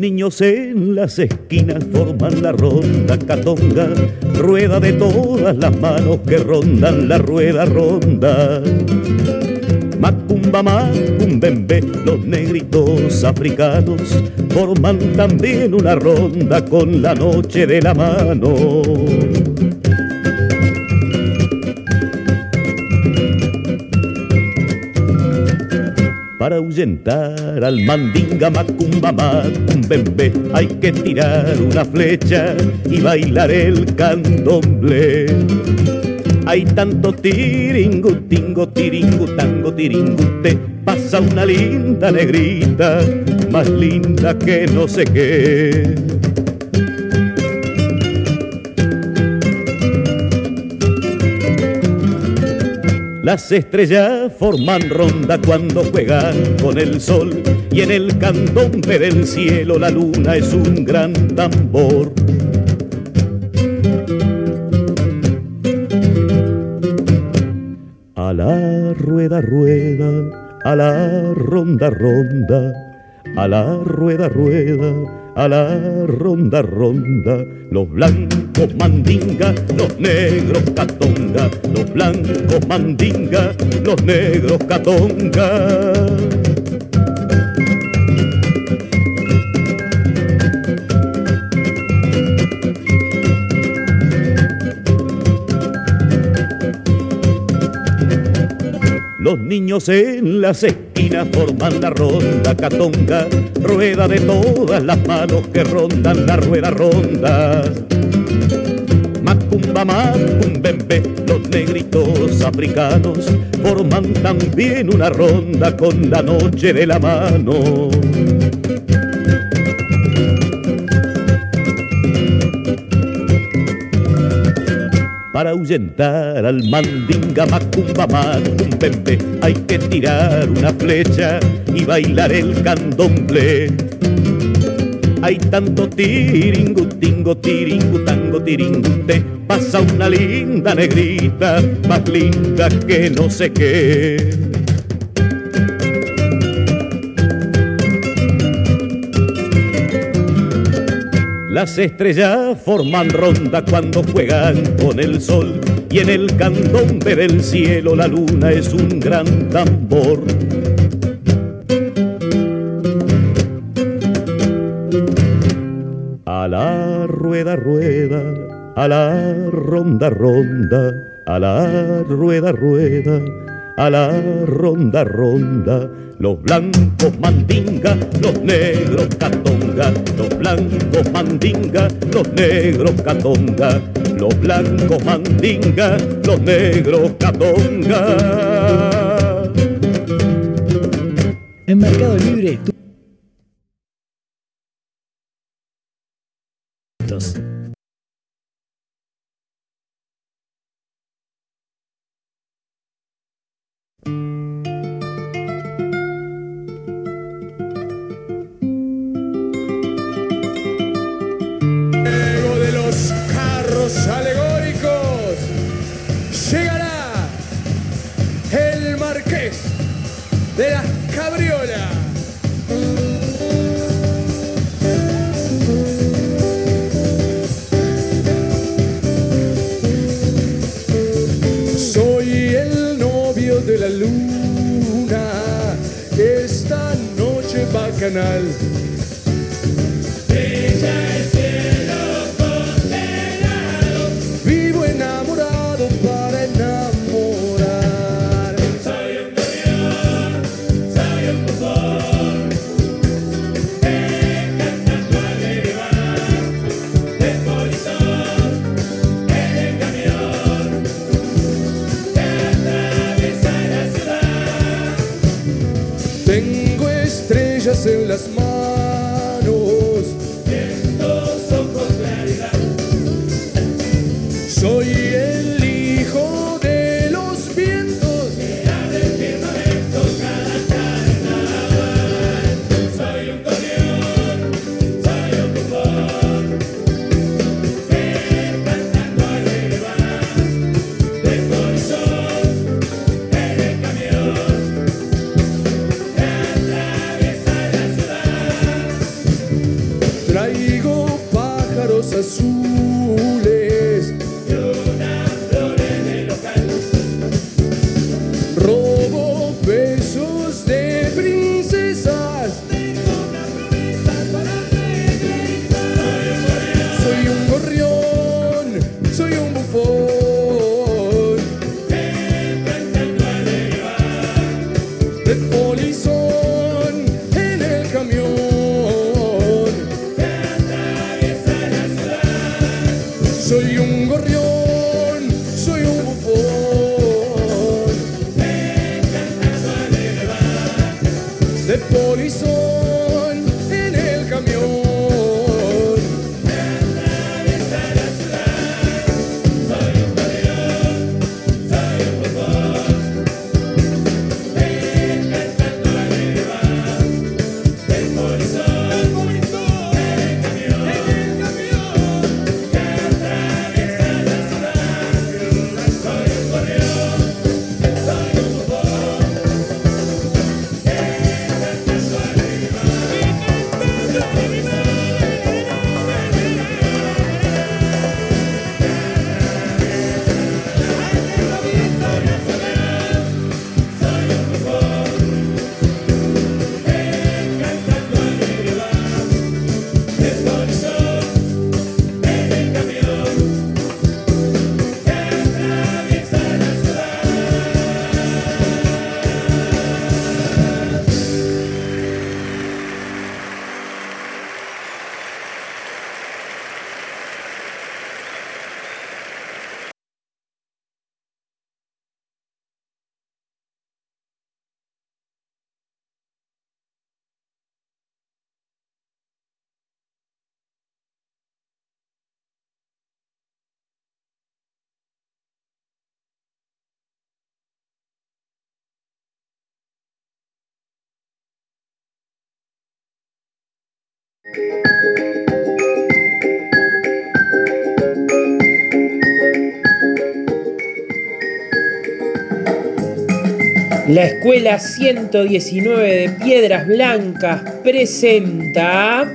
niños en las esquinas forman la ronda catonga, rueda de todas las manos que rondan la rueda ronda. Macumba, macumbembe, los negritos africanos forman también una ronda con la noche de la mano. Para ahuyentar al mandinga, macumba, macumbembe, hay que tirar una flecha y bailar el candomblé. Hay tanto tiringu, tingo, tiringu, tango, tiringute, pasa una linda negrita, más linda que no sé qué. Las estrellas forman ronda cuando juegan con el sol, y en el candombe del cielo la luna es un gran tambor. A la rueda, rueda, a la ronda, ronda, a la rueda, rueda, a la ronda, ronda. Los blancos mandinga, los negros catonga, los blancos mandinga, los negros catonga. Los niños en las esquinas forman la ronda catonga, rueda de todas las manos que rondan la rueda ronda. Macumba, macumbembe, los negritos africanos forman también una ronda con la noche de la mano. Para ahuyentar al mandinga, macumba, macumbembe, hay que tirar una flecha y bailar el candomblé. Hay tanto tiringu, tingo, tiringu, tango, tiringute, pasa una linda negrita, más linda que no sé qué. Las estrellas forman ronda cuando juegan con el sol, y en el candombe del cielo la luna es un gran tambor. A la rueda, rueda, a la ronda, ronda, a la rueda, rueda, a la ronda, ronda. Los blancos mandinga, los negros catonga, los blancos mandinga, los negros catonga, los blancos mandinga, los negros catonga. En Mercado Libre, de las cabriolas. Soy el novio de la luna, esta noche bacanal. Brilla el cielo condenado, vivo enamorado para enamorar. Soy un camión, soy un bufón, cantando a derivar del polizón en el camión que atraviesa la ciudad. Tengo estrellas en las manos, Traigo pájaros azules y unas flores de local. Robo besos de princesas. Tengo una promesa para celebrar. Soy un gorrión, soy un bufón, Cantando alegre va. de polizón en el camión. Que atraviesa la ciudad. Soy un gorrión, soy un bufón, Cantando alegre va. de polizón en el camión. Atraviesa la ciudad. Soy un gorrión, soy un bufón. Cantando alegre va. Del polizón en el camión. Que atraviesa la ciudad. Soy un gorrión, soy un bufón. Cantando alegre va. La Escuela 119 de Piedras Blancas presenta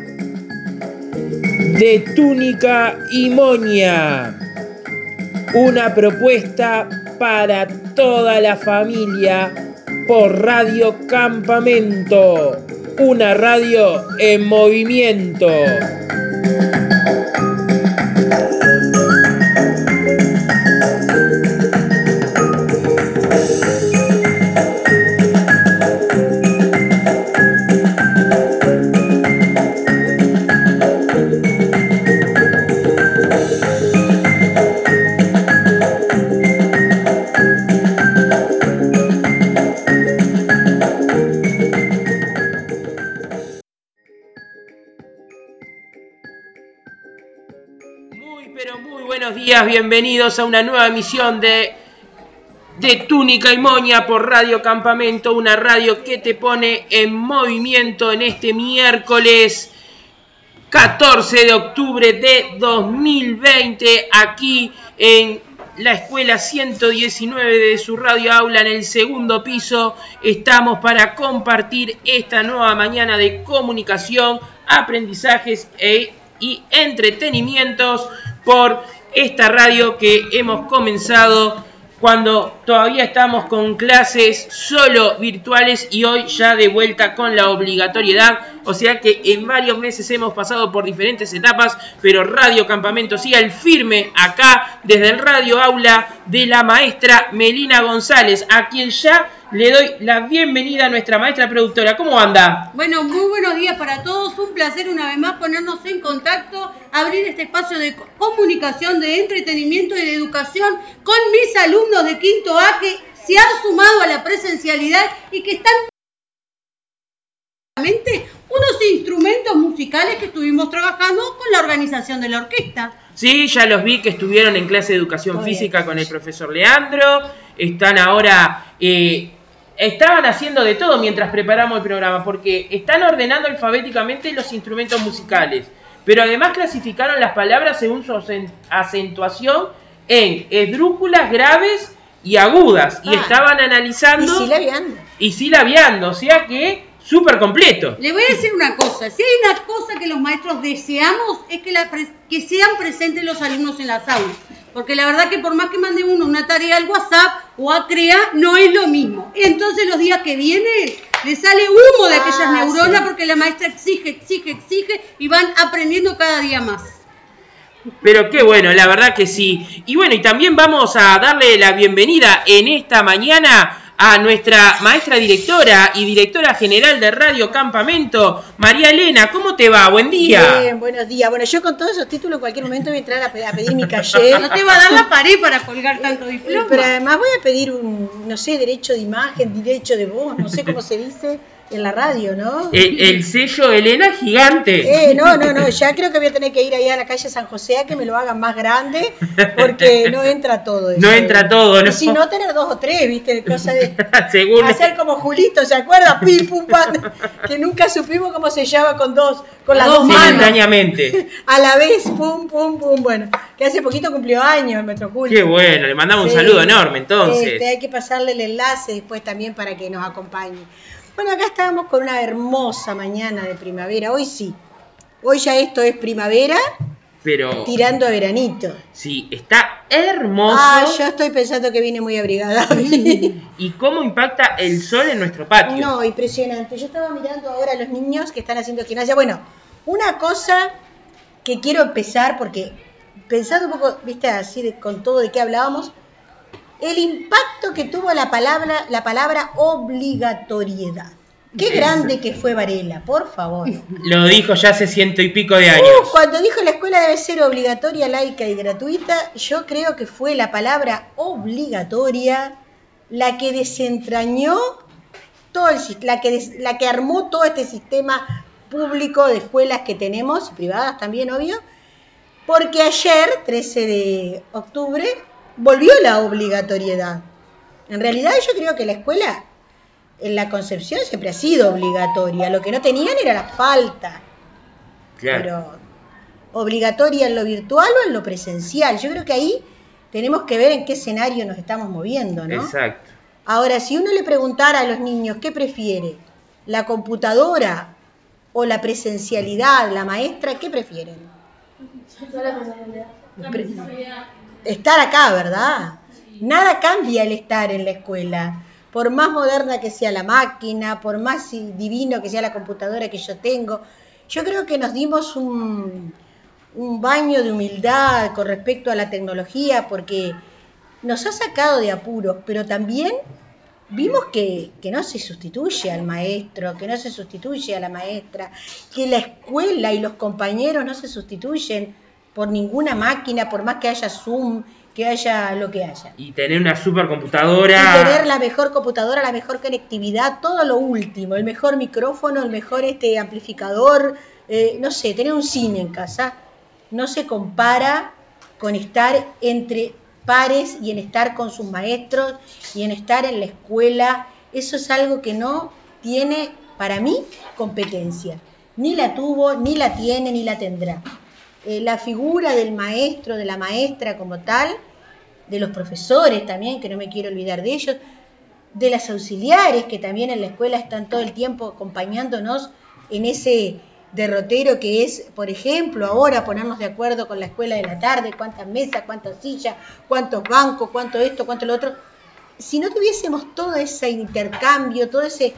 De Túnica y Moña, una propuesta para toda la familia por Radio Campamento, una radio en movimiento. Bienvenidos a una nueva emisión de Túnica y Moña por Radio Campamento, una radio que te pone en movimiento en este miércoles 14 de octubre de 2020, aquí en la Escuela 119 de su radio aula en el segundo piso. Estamos para compartir esta nueva mañana de comunicación, aprendizajes y entretenimientos por esta radio que hemos comenzado cuando todavía estamos con clases solo virtuales y hoy ya de vuelta con la obligatoriedad. O sea que en varios meses hemos pasado por diferentes etapas, pero Radio Campamento sigue al firme acá desde el radio aula de la maestra Melina González, a quien ya le doy la bienvenida a nuestra maestra productora. ¿Cómo anda? Bueno, muy buenos días para todos. Un placer una vez más ponernos en contacto, abrir este espacio de comunicación, de entretenimiento y de educación con mis alumnos de quinto A que se han sumado a la presencialidad y que están unos instrumentos musicales que estuvimos trabajando con la organización de la orquesta. Sí, ya los vi que estuvieron en clase de educación física con el profesor Leandro. Están ahora... estaban haciendo de todo mientras preparamos el programa, porque están ordenando alfabéticamente los instrumentos musicales, pero además clasificaron las palabras según su acentuación en esdrújulas, graves y agudas, y estaban analizando... Y silabiando. Y silabiando, o sea que súper completo. Le voy a decir una cosa, si hay una cosa que los maestros deseamos es que sean presentes los alumnos en las aulas, porque la verdad que por más que mande uno una tarea al WhatsApp o a CREA, no es lo mismo. Entonces los días que vienen le sale humo de aquellas neuronas porque la maestra exige y van aprendiendo cada día más. Pero qué bueno, la verdad que sí. Y bueno, y también vamos a darle la bienvenida en esta mañana a nuestra maestra directora y directora general de Radio Campamento, María Elena. ¿Cómo te va? Buen día. Bien, buenos días. Bueno, yo con todos esos títulos en cualquier momento voy a entrar a pedir mi calle. No te va a dar la pared para colgar tanto diploma. Pero además voy a pedir no sé, derecho de imagen, derecho de voz, no sé cómo se dice en la radio, ¿no? El sello Elena gigante. No, ya creo que voy a tener que ir ahí a la calle San José a que me lo hagan más grande, porque no entra todo eso. No entra todo, ¿no? Y si no, tener 2 o 3, ¿viste? Cosa de según hacer como Julito, ¿se acuerda? Pim, pum, pam, que nunca supimos cómo se llama con las dos manos. Simultáneamente. A la vez, pum, pum, pum. Bueno, que hace poquito cumplió años el Metro Julio. Qué bueno, le mandamos un saludo enorme entonces. Hay que pasarle el enlace después también para que nos acompañe. Bueno, acá estábamos con una hermosa mañana de primavera. Hoy sí. Hoy ya esto es primavera, pero tirando a veranito. Sí, está hermoso. Yo estoy pensando que viene muy abrigada. ¿Y cómo impacta el sol en nuestro patio? No, impresionante. Yo estaba mirando ahora a los niños que están haciendo gimnasia. Bueno, una cosa que quiero empezar, porque pensando un poco, viste, así con todo de qué hablábamos, el impacto que tuvo la palabra obligatoriedad. Qué grande que fue Varela, por favor. Lo dijo ya hace 100 y pico de años. Cuando dijo la escuela debe ser obligatoria, laica y gratuita, yo creo que fue la palabra obligatoria la que desentrañó todo la que armó todo este sistema público de escuelas que tenemos, privadas también, obvio, porque ayer, 13 de octubre, volvió la obligatoriedad. En realidad yo creo que la escuela en la concepción siempre ha sido obligatoria. Lo que no tenían era la falta. Claro. Pero obligatoria en lo virtual o en lo presencial. Yo creo que ahí tenemos que ver en qué escenario nos estamos moviendo, ¿no? Exacto. Ahora, si uno le preguntara a los niños qué prefiere, la computadora o la presencialidad, la maestra, ¿qué prefieren? La presencialidad. Estar acá, ¿verdad? Nada cambia el estar en la escuela. Por más moderna que sea la máquina, por más divino que sea la computadora que yo tengo, yo creo que nos dimos un baño de humildad con respecto a la tecnología, porque nos ha sacado de apuros, pero también vimos que no se sustituye al maestro, que no se sustituye a la maestra, que la escuela y los compañeros no se sustituyen por ninguna máquina, por más que haya Zoom, que haya lo que haya. Y tener una supercomputadora. Y tener la mejor computadora, la mejor conectividad, todo lo último, el mejor micrófono, el mejor amplificador, no sé, tener un cine en casa, no se compara con estar entre pares y en estar con sus maestros y en estar en la escuela. Eso es algo que no tiene, para mí, competencia. Ni la tuvo, ni la tiene, ni la tendrá. La figura del maestro, de la maestra como tal, de los profesores también, que no me quiero olvidar de ellos, de las auxiliares que también en la escuela están todo el tiempo acompañándonos en ese derrotero que es, por ejemplo, ahora ponernos de acuerdo con la escuela de la tarde, cuántas mesas, cuántas sillas, cuántos bancos, cuánto esto, cuánto lo otro. Si no tuviésemos todo ese intercambio, todo ese...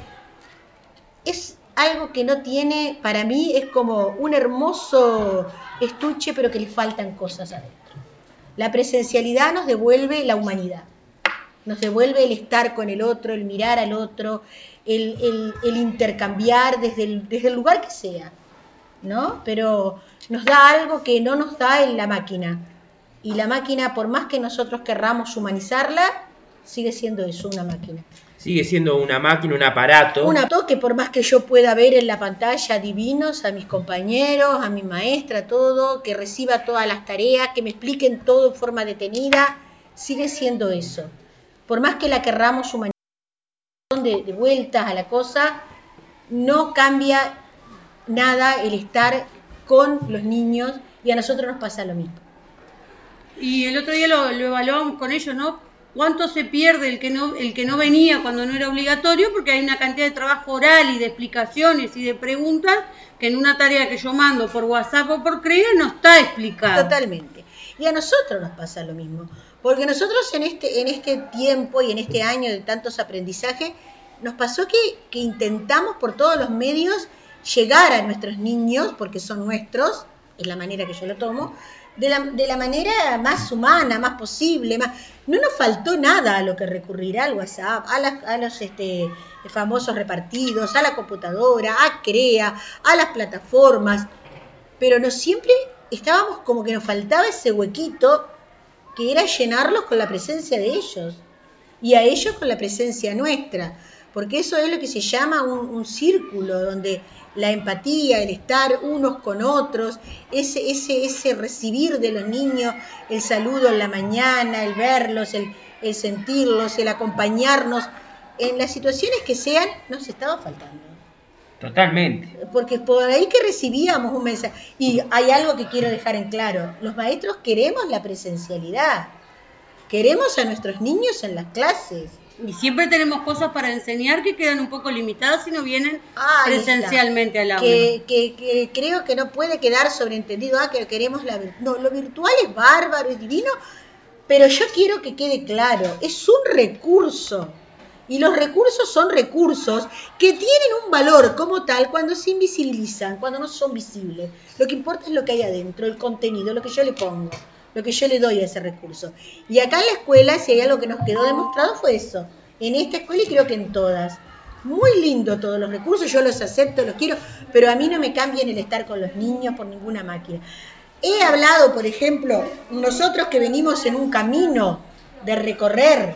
Es algo que no tiene, para mí, es como un hermoso estuche, pero que le faltan cosas adentro. La presencialidad nos devuelve la humanidad, nos devuelve el estar con el otro, el mirar al otro, el intercambiar desde el lugar que sea, ¿no? Pero nos da algo que no nos da en la máquina. Y la máquina, por más que nosotros querramos humanizarla, sigue siendo eso, una máquina. Sigue siendo una máquina, un aparato. Un aparato que por más que yo pueda ver en la pantalla divinos a mis compañeros, a mi maestra, todo, que reciba todas las tareas, que me expliquen todo en forma detenida, sigue siendo eso. Por más que la querramos humanizar de vueltas a la cosa, no cambia nada el estar con los niños y a nosotros nos pasa lo mismo. Y el otro día lo evaluamos con ellos, ¿no? cuánto se pierde el que no venía cuando no era obligatorio, porque hay una cantidad de trabajo oral y de explicaciones y de preguntas que en una tarea que yo mando por WhatsApp o por correo no está explicado. Totalmente. Y a nosotros nos pasa lo mismo, porque nosotros en este tiempo y en este año de tantos aprendizajes, nos pasó que intentamos por todos los medios llegar a nuestros niños, porque son nuestros, es la manera que yo lo tomo, de la manera más humana, más posible. No nos faltó nada a lo que recurrir, al WhatsApp, a los famosos repartidos, a la computadora, a CREA, a las plataformas, pero no siempre estábamos como que nos faltaba ese huequito que era llenarlos con la presencia de ellos y a ellos con la presencia nuestra, porque eso es lo que se llama un círculo donde la empatía, el estar unos con otros, ese recibir de los niños, el saludo en la mañana, el verlos, el sentirlos, el acompañarnos en las situaciones que sean, nos estaba faltando. Totalmente. Porque por ahí que recibíamos un mensaje. Y hay algo que quiero dejar en claro. Los maestros queremos la presencialidad. Queremos a nuestros niños en las clases. Y siempre tenemos cosas para enseñar que quedan un poco limitadas si no vienen presencialmente al aula. Que creo que no puede quedar sobreentendido, que queremos no, lo virtual es bárbaro, es divino, pero yo quiero que quede claro, es un recurso. Y los recursos son recursos que tienen un valor como tal cuando se invisibilizan, cuando no son visibles. Lo que importa es lo que hay adentro, el contenido, lo que yo le pongo, lo que yo le doy a ese recurso. Y acá en la escuela, si hay algo que nos quedó demostrado, fue eso. En esta escuela y creo que en todas. Muy lindo todos los recursos, yo los acepto, los quiero, pero a mí no me cambian el estar con los niños por ninguna máquina. He hablado, por ejemplo, nosotros que venimos en un camino de recorrer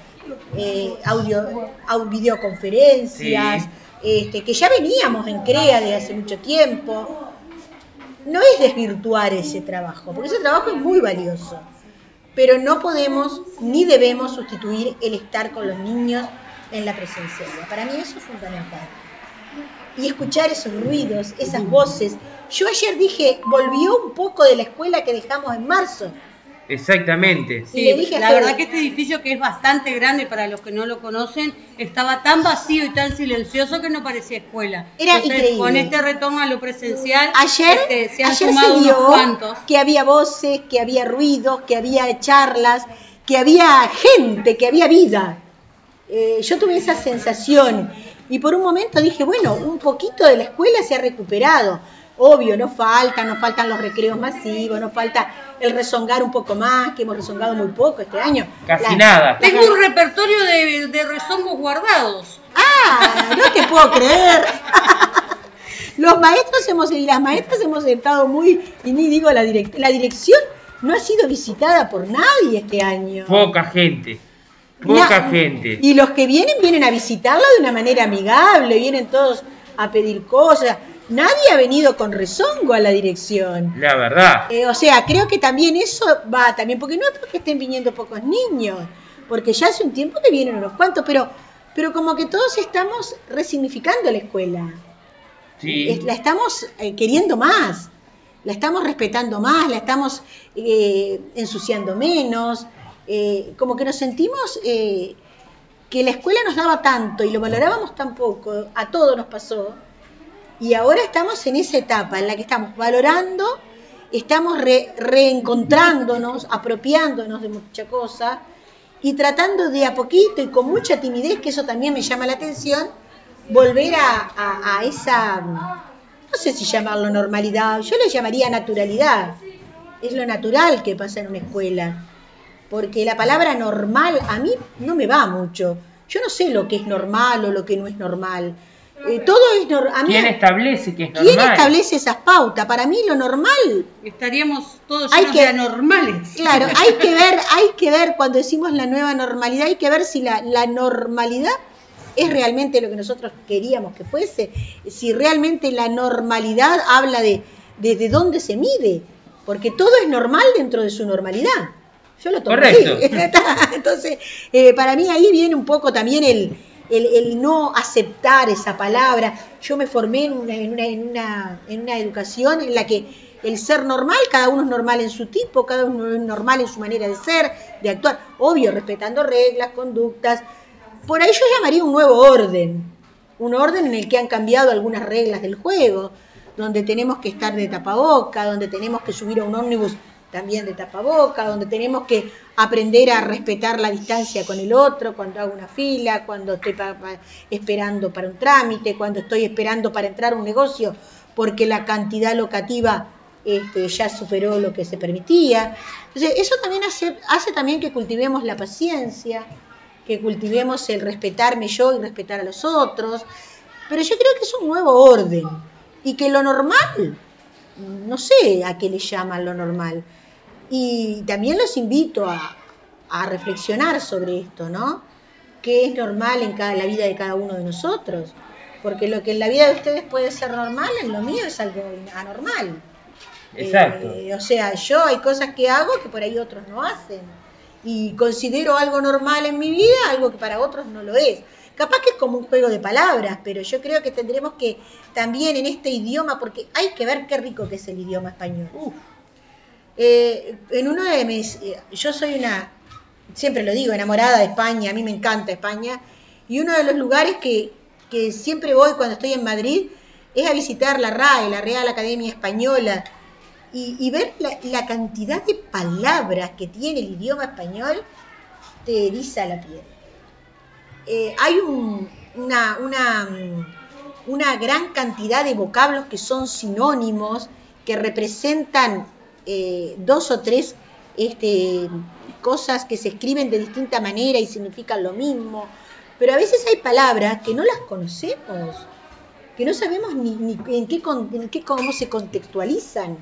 videoconferencias, que ya veníamos en CREA de hace mucho tiempo. No es desvirtuar ese trabajo, porque ese trabajo es muy valioso, pero no podemos ni debemos sustituir el estar con los niños en la presencialidad. Para mí eso es fundamental. Y escuchar esos ruidos, esas voces. Yo ayer dije, volvió un poco de la escuela que dejamos en marzo. Exactamente. Sí, la verdad que este edificio, que es bastante grande para los que no lo conocen, estaba tan vacío y tan silencioso que no parecía escuela. Era increíble. Con este retorno a lo presencial, ayer se han sumado unos cuantos. Que había voces, que había ruidos, que había charlas, que había gente, que había vida. Yo tuve esa sensación y por un momento dije, bueno, un poquito de la escuela se ha recuperado. Obvio, nos faltan los recreos masivos, nos falta el rezongar un poco más, que hemos rezongado muy poco este año. Casi nada. Tengo un repertorio de rezongos guardados. No te puedo creer. Los maestros y las maestras hemos estado muy, y ni digo la dirección no ha sido visitada por nadie este año. Poca gente. Y los que vienen a visitarla de una manera amigable, vienen todos a pedir cosas. Nadie ha venido con rezongo a la dirección. La verdad. O sea, creo que también eso va también, porque no es porque estén viniendo pocos niños, porque ya hace un tiempo que vienen unos cuantos, pero como que todos estamos resignificando la escuela. Sí. La estamos queriendo más, la estamos respetando más, la estamos ensuciando menos, como que nos sentimos que la escuela nos daba tanto y lo valorábamos tan poco, a todos nos pasó. Y ahora estamos en esa etapa en la que estamos valorando, estamos reencontrándonos, apropiándonos de mucha cosa y tratando de a poquito y con mucha timidez, que eso también me llama la atención, volver a esa, no sé si llamarlo normalidad, yo le llamaría naturalidad. Es lo natural que pasa en una escuela, porque la palabra normal a mí no me va mucho. Yo no sé lo que es normal o lo que no es normal. Todo es normal. ¿Quién establece que es normal? ¿Quién establece esas pautas? Para mí lo normal. Estaríamos todos llenos de anormales. Claro, hay que ver cuando decimos la nueva normalidad, hay que ver si la normalidad es realmente lo que nosotros queríamos que fuese, si realmente la normalidad habla de desde dónde se mide, porque todo es normal dentro de su normalidad. Yo lo tomo así. Entonces, para mí ahí viene un poco también el no aceptar esa palabra. Yo me formé en una educación en la que el ser normal, cada uno es normal en su tipo, cada uno es normal en su manera de ser, de actuar, obvio, respetando reglas, conductas. Por ahí yo llamaría un nuevo orden, un orden en el que han cambiado algunas reglas del juego, donde tenemos que estar de tapaboca, donde tenemos que subir a un ómnibus también de tapaboca, donde tenemos que aprender a respetar la distancia con el otro, cuando hago una fila, cuando estoy esperando para un trámite, cuando estoy esperando para entrar a un negocio, porque la cantidad locativa ya superó lo que se permitía. Entonces, eso también hace también que cultivemos la paciencia, que cultivemos el respetarme yo y respetar a los otros, pero yo creo que es un nuevo orden, y que lo normal, no sé a qué le llaman lo normal. Y también los invito a reflexionar sobre esto, ¿no? ¿Qué es normal en la vida de cada uno de nosotros? Porque lo que en la vida de ustedes puede ser normal, en lo mío es algo anormal. Exacto. O sea, yo hay cosas que hago que por ahí otros no hacen. Y considero algo normal en mi vida, algo que para otros no lo es. Capaz que es como un juego de palabras, pero yo creo que tendremos que también en este idioma, porque hay que ver qué rico que es el idioma español. En uno de mis, yo soy siempre lo digo, enamorada de España, a mí me encanta España, y uno de los lugares que siempre voy cuando estoy en Madrid es a visitar la RAE, la Real Academia Española, y ver la cantidad de palabras que tiene el idioma español te eriza la piel. Hay una gran cantidad de vocablos que son sinónimos, que representan 2 o 3 cosas que se escriben de distinta manera y significan lo mismo, pero a veces hay palabras que no las conocemos, que no sabemos ni cómo se contextualizan.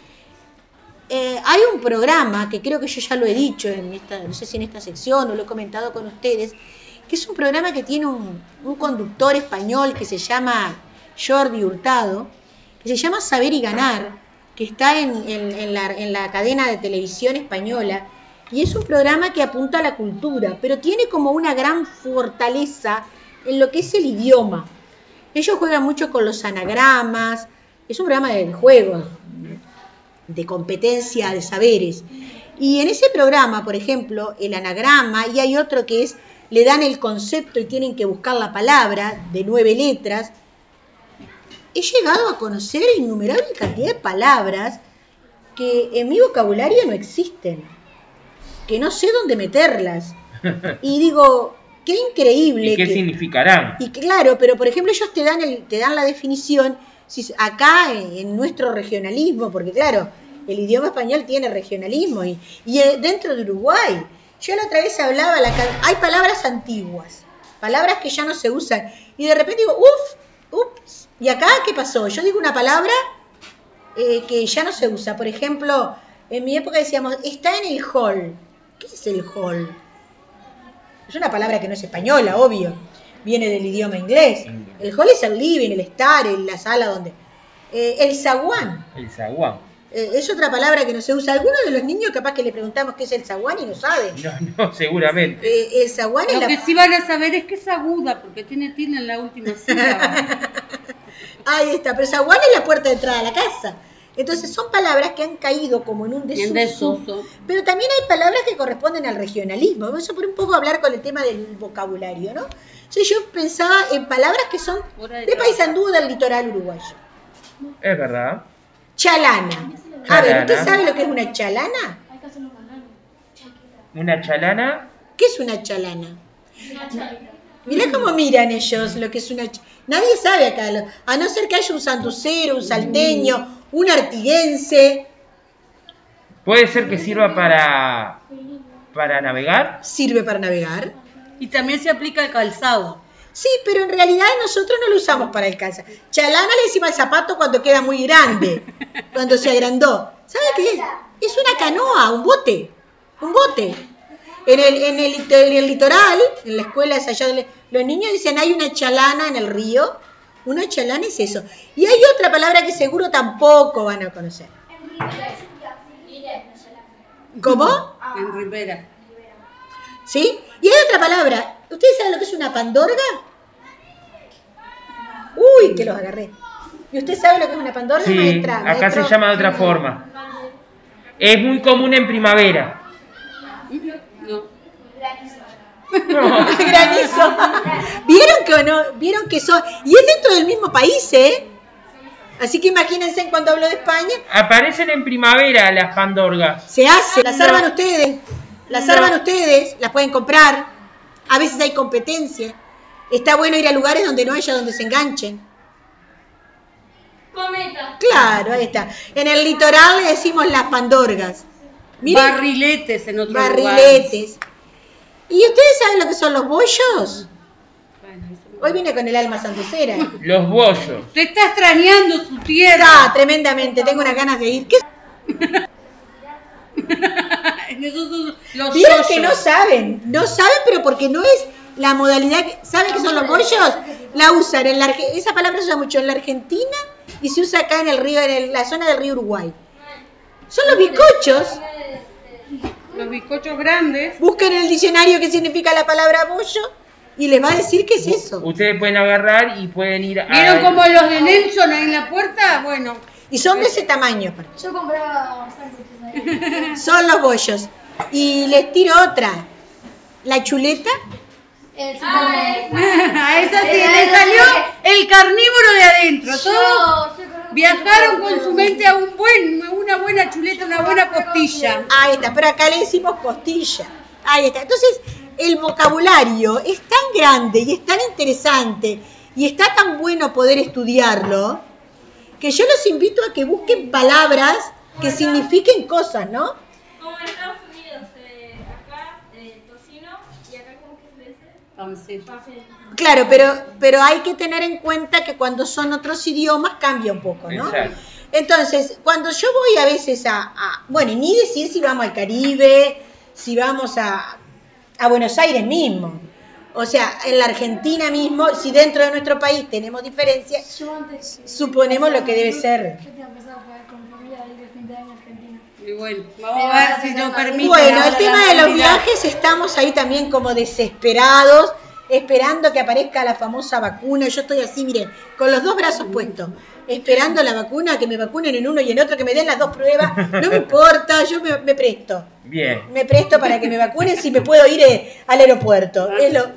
Hay un programa que creo que yo ya lo he dicho no sé si en esta sección o lo he comentado con ustedes, que es un programa que tiene un conductor español que se llama Jordi Hurtado, que se llama Saber y Ganar, que está en la cadena de televisión española, y es un programa que apunta a la cultura, pero tiene como una gran fortaleza en lo que es el idioma. Ellos juegan mucho con los anagramas, es un programa de juego, de competencia de saberes. Y en ese programa, por ejemplo, el anagrama, y hay otro que es, le dan el concepto y tienen que buscar la palabra de 9 letras, he llegado a conocer innumerable cantidad de palabras que en mi vocabulario no existen, que no sé dónde meterlas. Y digo, qué increíble. ¿Y qué significarán? Y claro, pero por ejemplo ellos te dan la definición, acá en nuestro regionalismo, porque claro, el idioma español tiene regionalismo, y dentro de Uruguay, yo la otra vez hablaba, hay palabras antiguas, palabras que ya no se usan, y de repente digo, ups, ¿y acá qué pasó? Yo digo una palabra que ya no se usa. Por ejemplo, en mi época decíamos, está en el hall. ¿Qué es el hall? Es una palabra que no es española, obvio. Viene del idioma inglés. El hall es el living, el estar, la sala donde... el zaguán. El zaguán. Es otra palabra que no se usa. Algunos de los niños capaz que le preguntamos qué es el zaguán y no saben. No, seguramente. El zaguán es Lo que sí van a saber es que es aguda, porque tiene tilde en la última sílaba. Ahí está, pero zaguán es la puerta de entrada a la casa. Entonces son palabras que han caído como en un desuso, pero también hay palabras que corresponden al regionalismo. Vamos a por un poco hablar con el tema del vocabulario, ¿no? Entonces yo pensaba en palabras que son de Paysandú, del litoral uruguayo. Es verdad. Chalana. A ver, ¿usted sabe lo que es una chalana? ¿Una chalana? ¿Qué es una chalana? Mirá cómo miran ellos lo que es una chalana. Nadie sabe acá, a no ser que haya un santucero, un salteño, un artiguense. ¿Puede ser que sirva para navegar? Sirve para navegar. Y también se aplica al calzado. Sí, pero en realidad nosotros no lo usamos para el calzado. Chalana le decimos al zapato cuando queda muy grande, cuando se agrandó. ¿Sabe qué es? Es una canoa, un bote. Un bote. En el litoral, en la escuela de allá, los niños dicen hay una chalana en el río. Una chalana es eso. Y hay otra palabra que seguro tampoco van a conocer. ¿Cómo? En Rivera. ¿Sí? Y hay otra palabra. ¿Ustedes saben lo que es una pandorga? Uy, que los agarré. ¿Y usted sabe lo que es una pandorga, Sí, maestra? acá Maestro. se llama de otra forma. Es muy común en primavera. No. No. Granizo. ¿Vieron que o no? ¿Vieron que son? Y es dentro del mismo país, ¿eh? Así que imagínense cuando hablo de España. Aparecen en primavera las pandorgas. Se hace, las No. arman ustedes. Las No. arman ustedes, las pueden comprar. A veces hay competencia. Está bueno ir a lugares donde no haya donde se enganchen. Cometa. Claro, ahí está. En el litoral le decimos las pandorgas. Miren, Barriletes en otro lugar. barriletes. ¿Y ustedes saben lo que son los bollos? Bueno, eso no. Hoy vine con el alma sanducera. Los bollos. Usted está extrañando su tierra. Ah, tremendamente, tengo unas ganas de ir. ¿Qué? Esos son los Vieron yoyos. que no saben, pero porque no es la modalidad. ¿Saben qué son los bollos? La usan en esa palabra se usa mucho en la Argentina y se usa acá en el río, la zona del río Uruguay. Son los bizcochos. Los bizcochos grandes. Busquen en el diccionario qué significa la palabra bollo y les va a decir qué es eso. Ustedes pueden agarrar y pueden ir a... ¿Vieron como los de Nelson ahí en la puerta? Bueno, Y son de ese tamaño, aparte. Yo compraba sándwiches ahí. Son los bollos. Y les tiro otra. La chuleta. El supermercado. a esa sí le salió el carnívoro de adentro. Todos viajaron con su mente a una buena chuleta, una buena costilla. Ahí está, pero acá le decimos costilla. Ahí está. Entonces, el vocabulario es tan grande y es tan interesante y está tan bueno poder estudiarlo que yo los invito a que busquen palabras que signifiquen cosas, ¿no? Como en Estados Unidos, acá tocino y acá como que se dice Panceta. panceta. Claro, pero hay que tener en cuenta que cuando son otros idiomas cambia un poco, ¿no? Exacto. Entonces, cuando yo voy a veces bueno, y ni decir si vamos al Caribe, si vamos a Buenos Aires mismo, o sea, en la Argentina mismo, si dentro de nuestro país tenemos diferencias, Yo antes. suponemos lo que debe ser. Yo tengo empezado a jugar con familia de ir de fin de año a Argentina. Y bueno, vamos a ver si nos permite. Bueno, ahora el tema la de los movilidad. viajes, estamos ahí también como desesperados, esperando que aparezca la famosa vacuna. Yo estoy así, miren, con los dos brazos puestos, esperando la vacuna, que me vacunen en uno y en otro, que me den las dos pruebas. No me importa, yo me presto. Bien. Me presto para que me vacunen si me puedo ir al aeropuerto.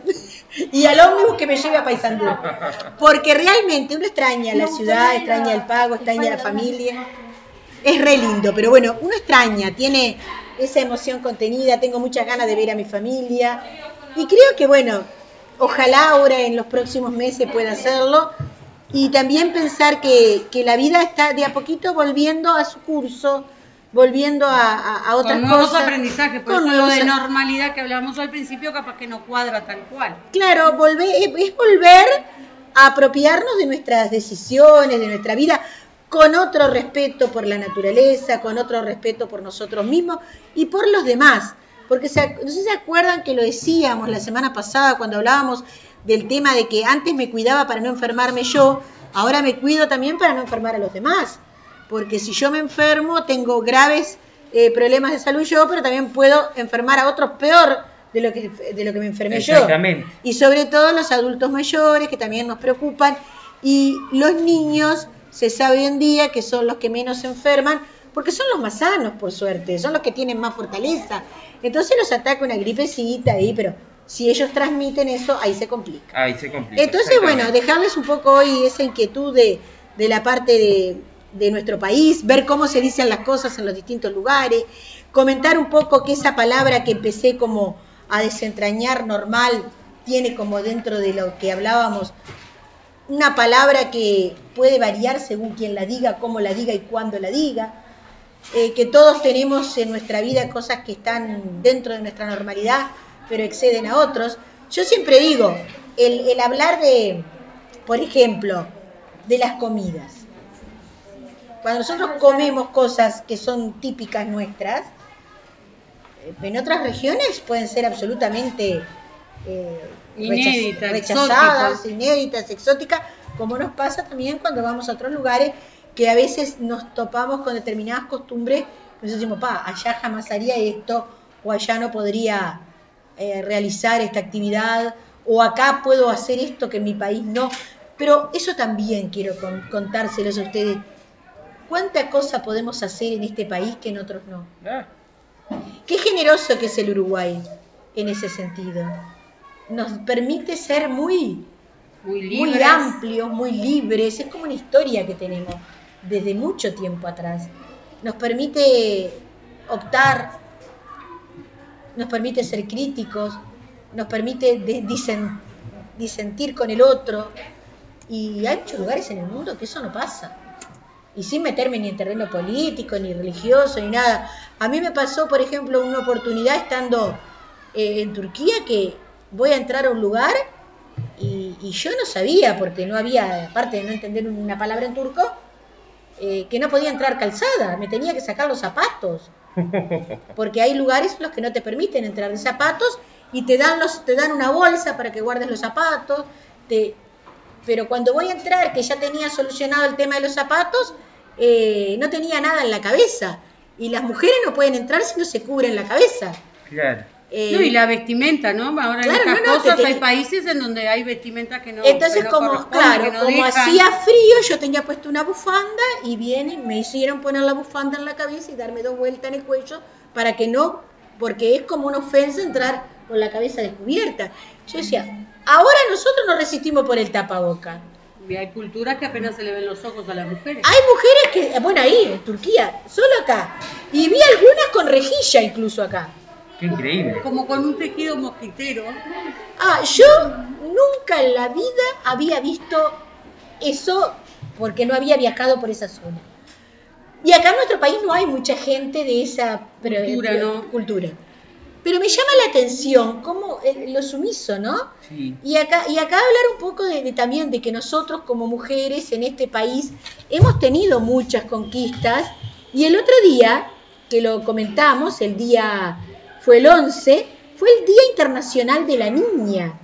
Y al ómnibus que me lleve a Paysandú. Porque realmente uno extraña la ciudad, extraña el pago, extraña la familia. Es re lindo, pero bueno, uno extraña, tiene esa emoción contenida, tengo muchas ganas de ver a mi familia. Y creo que bueno, ojalá ahora en los próximos meses pueda hacerlo. Y también pensar que la vida está de a poquito volviendo a su curso, volviendo a otras Con nuevos cosas. aprendizajes, por Con eso lo nuevos de normalidad que hablábamos al principio capaz que no cuadra tal cual. Claro, es volver a apropiarnos de nuestras decisiones, de nuestra vida, con otro respeto por la naturaleza, con otro respeto por nosotros mismos y por los demás. Porque no sé si se acuerdan que lo decíamos la semana pasada cuando hablábamos del tema de que antes me cuidaba para no enfermarme yo, ahora me cuido también para no enfermar a los demás. Porque si yo me enfermo, tengo graves problemas de salud yo, pero también puedo enfermar a otros peor de lo que me enfermé yo. Exactamente. Y sobre todo los adultos mayores, que también nos preocupan, y los niños, se sabe hoy en día que son los que menos se enferman, porque son los más sanos, por suerte, son los que tienen más fortaleza. Entonces los ataca una gripecita ahí, pero si ellos transmiten eso, ahí se complica. Ahí se complica. Entonces, bueno, exactamente. dejarles un poco hoy esa inquietud de la parte de nuestro país, ver cómo se dicen las cosas en los distintos lugares, comentar un poco que esa palabra que empecé como a desentrañar normal, tiene como dentro de lo que hablábamos, una palabra que puede variar según quien la diga, cómo la diga y cuándo la diga, que todos tenemos en nuestra vida cosas que están dentro de nuestra normalidad, pero exceden a otros. Yo siempre digo, el hablar de, por ejemplo, de las comidas. Cuando nosotros comemos cosas que son típicas nuestras, en otras regiones pueden ser absolutamente Inéditas, rechazadas, exóticas. inéditas, exóticas, como nos pasa también cuando vamos a otros lugares que a veces nos topamos con determinadas costumbres, nos decimos, allá jamás haría esto, o allá no podría realizar esta actividad, o acá puedo hacer esto que en mi país no. Pero eso también quiero contárselos a ustedes. ¿Cuánta cosa podemos hacer en este país que en otros no? Qué generoso que es el Uruguay en ese sentido. Nos permite ser muy amplios, muy libres. Es como una historia que tenemos desde mucho tiempo atrás. Nos permite optar, nos permite ser críticos, nos permite disentir con el otro. Y hay muchos lugares en el mundo que eso no pasa. Y sin meterme ni en terreno político, ni religioso, ni nada. A mí me pasó, por ejemplo, una oportunidad estando en Turquía, que voy a entrar a un lugar y yo no sabía, porque no había, aparte de no entender una palabra en turco, que no podía entrar calzada, me tenía que sacar los zapatos. Porque hay lugares en los que no te permiten entrar de zapatos y te dan una bolsa para que guardes los zapatos. Pero cuando voy a entrar, que ya tenía solucionado el tema de los zapatos, no tenía nada en la cabeza. Y las mujeres no pueden entrar si no se cubren la cabeza. Claro. No, y la vestimenta, ¿no? Ahora Claro, en estas no, cosas hay países en donde hay vestimenta que no. Entonces, que no como corresponden, que no como dejan. hacía frío, yo tenía puesto una bufanda y me hicieron poner la bufanda en la cabeza y darme 2 vueltas en el cuello para que no, porque es como una ofensa entrar con la cabeza descubierta. Yo decía, ahora nosotros nos resistimos por el tapaboca. Y hay culturas que apenas se le ven los ojos a las mujeres. Hay mujeres que, bueno, ahí en Turquía, solo acá, y vi algunas con rejilla incluso acá. Qué increíble. Como con un tejido mosquitero. Yo nunca en la vida había visto eso porque no había viajado por esa zona. Y acá en nuestro país no hay mucha gente de esa cultura. Pero me llama la atención cómo lo sumiso, ¿no? Sí. Y acá hablar un poco también de que nosotros como mujeres en este país hemos tenido muchas conquistas. Y el otro día, que lo comentamos, fue el 11, fue el Día Internacional de la Niña.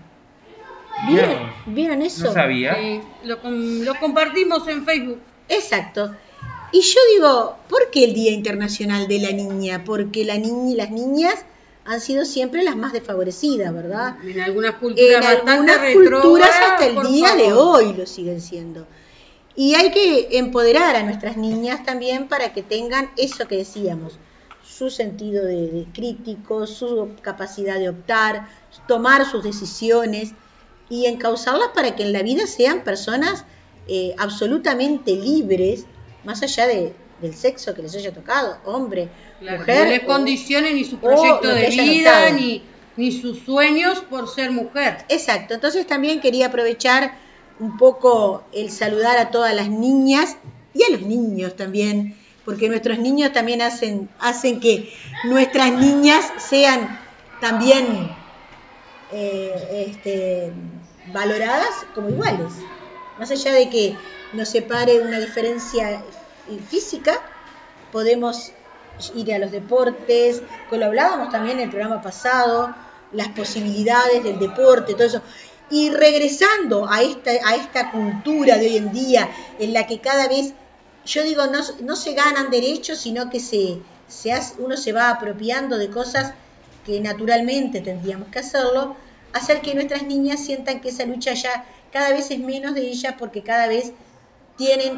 ¿Vieron eso? No sabía. Lo compartimos en Facebook. Exacto. Y yo digo, ¿por qué el Día Internacional de la Niña? Porque las niñas han sido siempre las más desfavorecidas, ¿verdad? En algunas culturas hasta el día de hoy lo siguen siendo. Y hay que empoderar a nuestras niñas también para que tengan eso que decíamos, su sentido de crítico, su capacidad de optar, tomar sus decisiones y encauzarlas para que en la vida sean personas absolutamente libres, más allá del sexo que les haya tocado, hombre, mujer. No les condicionen ni su proyecto de vida, ni sus sueños por ser mujer. Exacto, entonces también quería aprovechar un poco el saludar a todas las niñas y a los niños también, porque nuestros niños también hacen que nuestras niñas sean también valoradas como iguales. Más allá de que nos separe una diferencia física, podemos ir a los deportes, como lo hablábamos también en el programa pasado, las posibilidades del deporte, todo eso. Y regresando a esta cultura de hoy en día, en la que cada vez, yo digo, no se ganan derechos, sino que uno se va apropiando de cosas que naturalmente tendríamos que hacerlo, hacer que nuestras niñas sientan que esa lucha ya cada vez es menos de ellas, porque cada vez tienen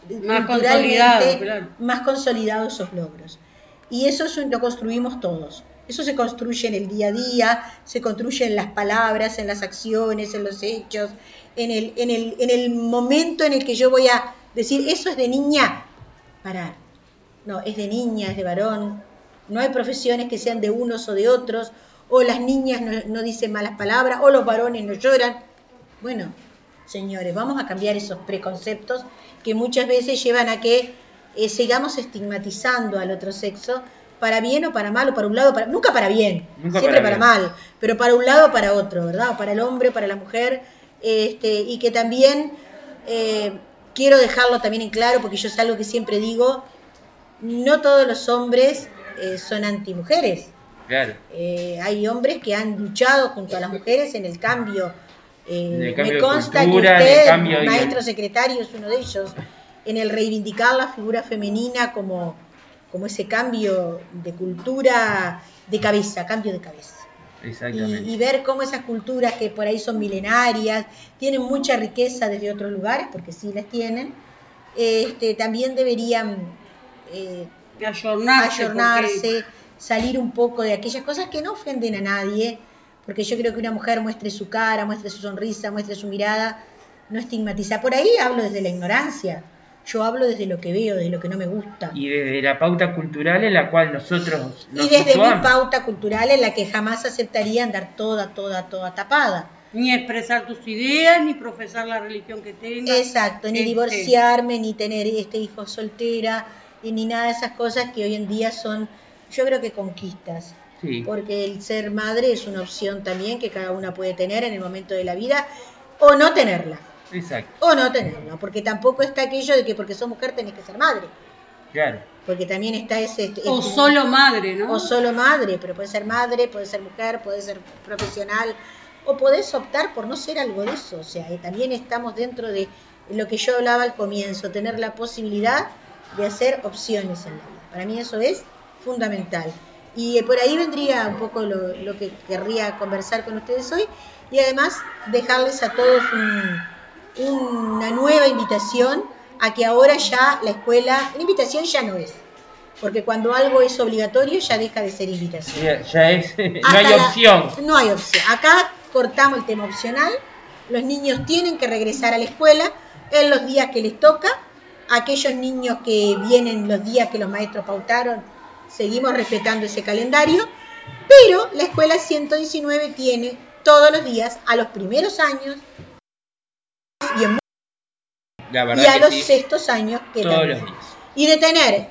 más consolidados esos logros. Y eso lo construimos todos. Eso se construye en el día a día, se construye en las palabras, en las acciones, en los hechos, en el momento en el que yo voy a decir, eso es de niña, parar. No, es de niña, es de varón. No hay profesiones que sean de unos o de otros, o las niñas no dicen malas palabras, o los varones no lloran. Bueno, señores, vamos a cambiar esos preconceptos que muchas veces llevan a que sigamos estigmatizando al otro sexo, para bien o para mal, o para un lado, nunca para bien, siempre para mal, pero para un lado o para otro, ¿verdad? O para el hombre o para la mujer, y que también quiero dejarlo también en claro, porque yo es algo que siempre digo, no todos los hombres son antimujeres. Claro. Hay hombres que han luchado junto a las mujeres en el cambio. Me consta de cultura, que usted, cambio maestro secretario, es uno de ellos, en el reivindicar la figura femenina como ese cambio de cultura de cabeza, cambio de cabeza. Exactamente. Y ver cómo esas culturas que por ahí son milenarias, tienen mucha riqueza desde otros lugares, porque sí las tienen, también deberían ayornarse, salir un poco de aquellas cosas que no ofenden a nadie, porque yo creo que una mujer muestre su cara, muestre su sonrisa, muestre su mirada, no estigmatiza. Por ahí hablo desde la ignorancia, yo hablo desde lo que veo, desde lo que no me gusta. Y desde la pauta cultural en la cual nosotros nos Y desde situamos. mi pauta cultural en la que jamás aceptaría andar toda tapada. Ni expresar tus ideas, ni profesar la religión que tengas. Exacto, ni divorciarme, ni tener hijo soltera, ni nada de esas cosas que hoy en día son, yo creo que conquistas. Sí. Porque el ser madre es una opción también que cada una puede tener en el momento de la vida, o no tenerla. Exacto. O no tenerla, porque tampoco está aquello de que porque sos mujer tenés que ser madre. Claro. Porque también está o solo madre, ¿no? O solo madre, pero puede ser madre, puede ser mujer, puede ser profesional, o podés optar por no ser algo de eso. O sea, también estamos dentro de lo que yo hablaba al comienzo, tener la posibilidad de hacer opciones en la vida. Para mí eso es fundamental. Y por ahí vendría un poco lo que querría conversar con ustedes hoy, y además dejarles a todos una nueva invitación a que ahora ya la escuela, una invitación ya no es, porque cuando algo es obligatorio ya deja de ser invitación. Ya es, no hay opción. No hay opción. Acá cortamos el tema opcional, los niños tienen que regresar a la escuela en los días que les toca, aquellos niños que vienen los días que los maestros pautaron, seguimos respetando ese calendario, pero la escuela 119 tiene todos los días a los primeros años y a los sextos años que todos también. los días. Y de tener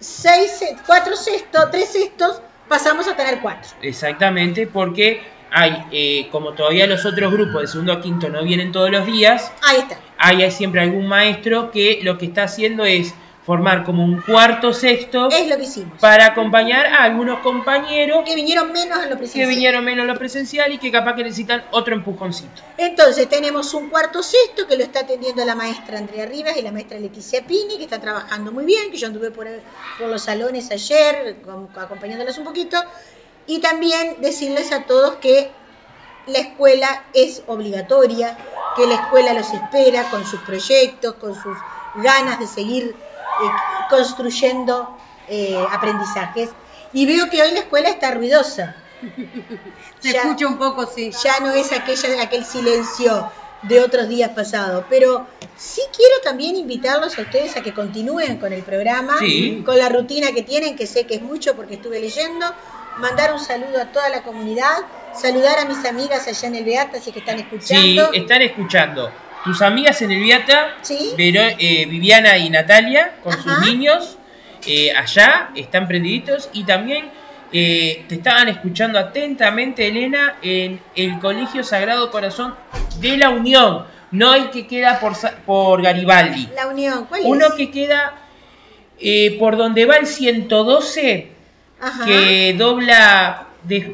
3 sextos, pasamos a tener 4. Exactamente, porque hay, como todavía los otros grupos de segundo a quinto no vienen todos los días, Ahí está. hay siempre algún maestro que lo que está haciendo es formar como un cuarto sexto Es lo que hicimos. para acompañar a algunos compañeros Que vinieron menos en lo presencial. presencial y que capaz que necesitan otro empujoncito. Entonces tenemos un cuarto sexto que lo está atendiendo la maestra Andrea Rivas y la maestra Leticia Pini, que están trabajando muy bien, que yo anduve por los salones ayer acompañándolas un poquito. Y también decirles a todos que la escuela es obligatoria, que la escuela los espera con sus proyectos, con sus ganas de seguir construyendo aprendizajes. Y veo que hoy la escuela está ruidosa. Se escucha un poco, sí. Ya no es aquel silencio de otros días pasados, pero sí quiero también invitarlos a ustedes a que continúen con el programa, Sí. con la rutina que tienen, que sé que es mucho porque estuve leyendo, mandar un saludo a toda la comunidad, saludar a mis amigas allá en el Beata, si que están Sí, escuchando. están escuchando. Tus amigas en el Viata, Sí. Viviana y Natalia, con Ajá. sus niños, allá están prendiditos. Y también te estaban escuchando atentamente, Elena, en el Colegio Sagrado Corazón de la Unión. No el que queda por Garibaldi. La Unión, ¿cuál es? Uno que queda por donde va el 112, Ajá. que dobla...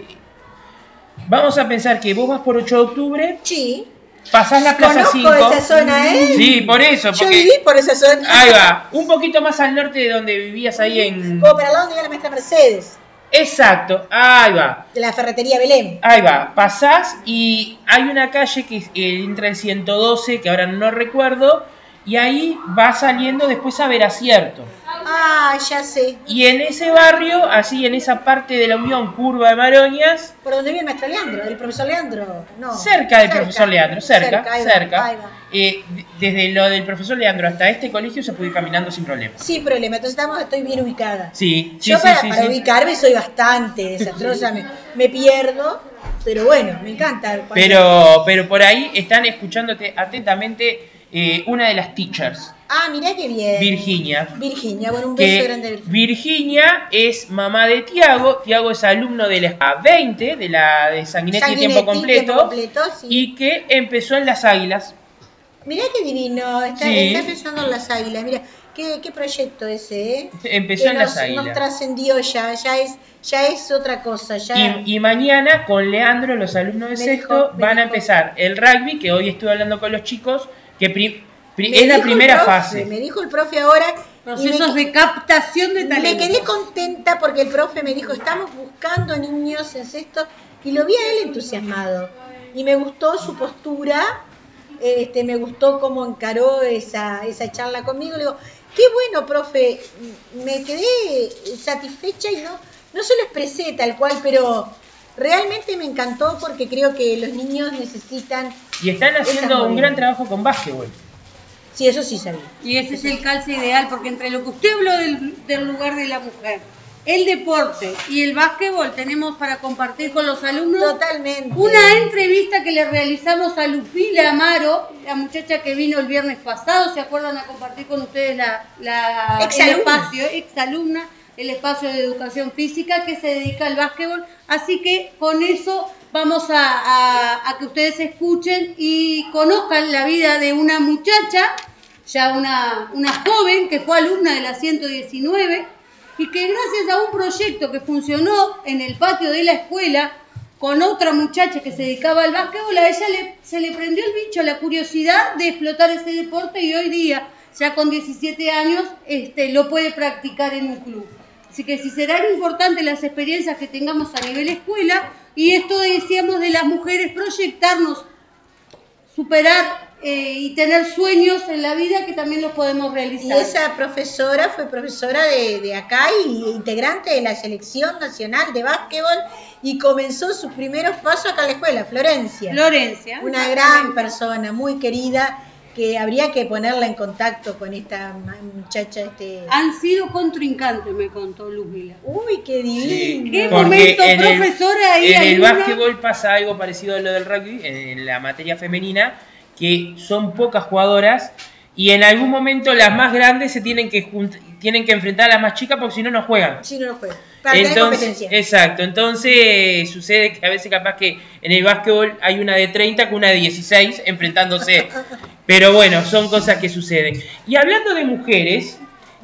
Vamos a pensar que vos vas por 8 de octubre, Sí. pasás la Plaza Conozco 5. esa zona, ¿eh? Sí, por eso. Yo Porque viví por esa zona. ahí va, un poquito más al norte de donde vivías ahí en... Como para el lado donde iba la maestra Mercedes, Exacto, ahí va. de la ferretería Belén. Ahí va, pasás y hay una calle que entra el 112, que ahora no recuerdo, y ahí va saliendo después a Veracierto. Ah, ya sé. Y en ese barrio, así en esa parte de la Unión, curva de Maroñas, ¿Por donde vive el maestro Leandro? ¿El profesor Leandro? No. cerca del profesor Leandro, cerca. Ahí va. Desde lo del profesor Leandro hasta este colegio se puede ir caminando sin problema. Sin problema, entonces estoy bien ubicada. Sí, sí, Yo sí, para sí. ubicarme soy bastante desastrosa, me pierdo, pero bueno, me encanta. Pero por ahí están escuchándote atentamente una de las teachers, Ah, mirá qué bien. Virginia. Virginia, bueno, un beso Que grande a Virginia. Virginia es mamá de Tiago. Tiago es alumno de la 20 de la de Sanguinetti tiempo completo, sí. y que empezó en las Águilas. Mirá qué divino, está pensando en las águilas, mira, qué proyecto ese, ¿eh? Empezó Que en las Águilas. nos trascendió ya es otra cosa, ya. Y mañana con Leandro, los alumnos de sexto, van a empezar el rugby, que hoy estuve hablando con los chicos, que es la primera fase. Me dijo el profe ahora Procesos de captación de talento. Me quedé contenta porque el profe me dijo, estamos buscando niños en sexto, y lo vi a él entusiasmado. Y me gustó su postura, me gustó cómo encaró esa charla conmigo. Le digo, qué bueno, profe, me quedé satisfecha y no se lo expresé tal cual, pero realmente me encantó porque creo que los niños necesitan... Y están haciendo un gran trabajo con básquetbol. Sí, eso sí sabía. Y ese es el calce ideal, porque entre lo que usted habló del lugar de la mujer, el deporte y el básquetbol, tenemos para compartir con los alumnos. Totalmente. Una entrevista que le realizamos a Lupila Amaro, la muchacha que vino el viernes pasado, ¿se acuerdan? A compartir con ustedes el espacio, exalumna, el espacio de educación física que se dedica al básquetbol. Así que con eso vamos a que ustedes escuchen y conozcan la vida de una muchacha, ya una joven que fue alumna de la 119 y que gracias a un proyecto que funcionó en el patio de la escuela con otra muchacha que se dedicaba al básquetbol, a ella se le prendió el bicho, la curiosidad de explotar ese deporte, y hoy día, ya con 17 años, lo puede practicar en un club. Así que si serán importantes las experiencias que tengamos a nivel escuela, y esto decíamos de las mujeres, proyectarnos, superar y tener sueños en la vida que también los podemos realizar. Y esa profesora fue profesora de acá y integrante de la selección nacional de básquetbol, y comenzó sus primeros pasos acá en la escuela, Florencia. Una gran persona, muy querida, que habría que ponerla en contacto con esta muchacha. Han sido contrincantes, me contó Luzmila. Uy, qué divino. Sí, ¿Qué momento, profesora? Ahí en el básquetbol pasa algo parecido a lo del rugby, en la materia femenina, que son pocas jugadoras y en algún momento las más grandes se tienen que enfrentar a las más chicas porque si no, no juegan. Si no, no juegan. Para tener competencia. Exacto, entonces sucede que a veces capaz que en el básquetbol hay una de 30 con una de 16 enfrentándose. Pero bueno, son cosas que suceden. Y hablando de mujeres,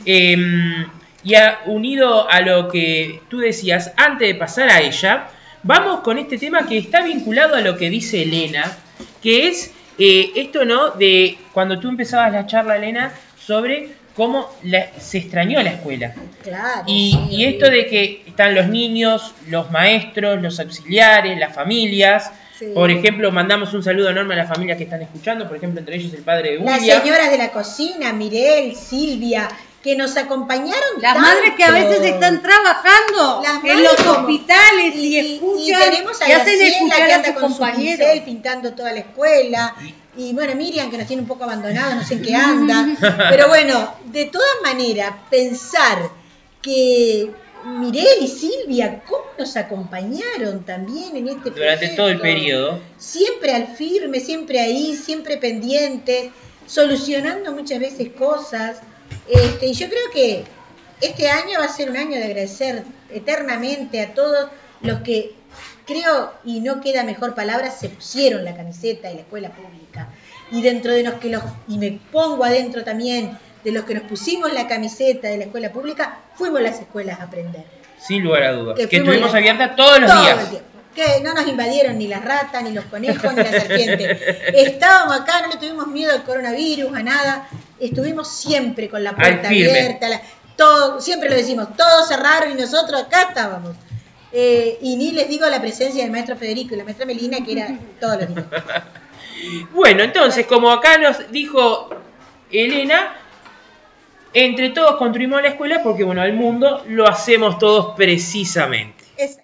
unido a lo que tú decías, antes de pasar a ella, vamos con este tema que está vinculado a lo que dice Elena, que es esto, ¿no? De cuando tú empezabas la charla, Elena, sobre cómo se extrañó la escuela. Claro. Y esto de que están los niños, los maestros, los auxiliares, las familias. Sí. Por ejemplo, mandamos un saludo enorme a las familias que están escuchando, por ejemplo, entre ellos el padre de Julia. Las señoras de la cocina, Mirel, Silvia, que nos acompañaron. Las madres que a veces están trabajando en los hospitales y escuchan, y tenemos a Graciela, que anda con su pincel pintando toda la escuela. Y bueno, Miriam, que nos tiene un poco abandonados, no sé en qué anda. Pero bueno, de todas maneras, pensar que Mirel y Silvia, cómo nos acompañaron también en este proyecto. Durante todo el periodo. Siempre al firme, siempre ahí, siempre pendientes, solucionando muchas veces cosas. Y yo creo que este año va a ser un año de agradecer eternamente a todos los que, creo, y no queda mejor palabra, se pusieron la camiseta de la escuela pública. Y dentro de los que y me pongo adentro también, de los que nos pusimos la camiseta de la escuela pública, fuimos a las escuelas a aprender. Sin lugar a dudas. Que estuvimos abiertas todos los días. El tiempo. Que no nos invadieron ni las ratas, ni los conejos, ni las serpientes. Estábamos acá, no le tuvimos miedo al coronavirus, a nada. Estuvimos siempre con la puerta abierta. Siempre lo decimos, todos cerraron y nosotros acá estábamos. Y ni les digo la presencia del maestro Federico y la maestra Melina, que era todos los días. Bueno, entonces, como acá nos dijo Elena, entre todos construimos la escuela porque, bueno, al mundo lo hacemos todos precisamente. Exacto.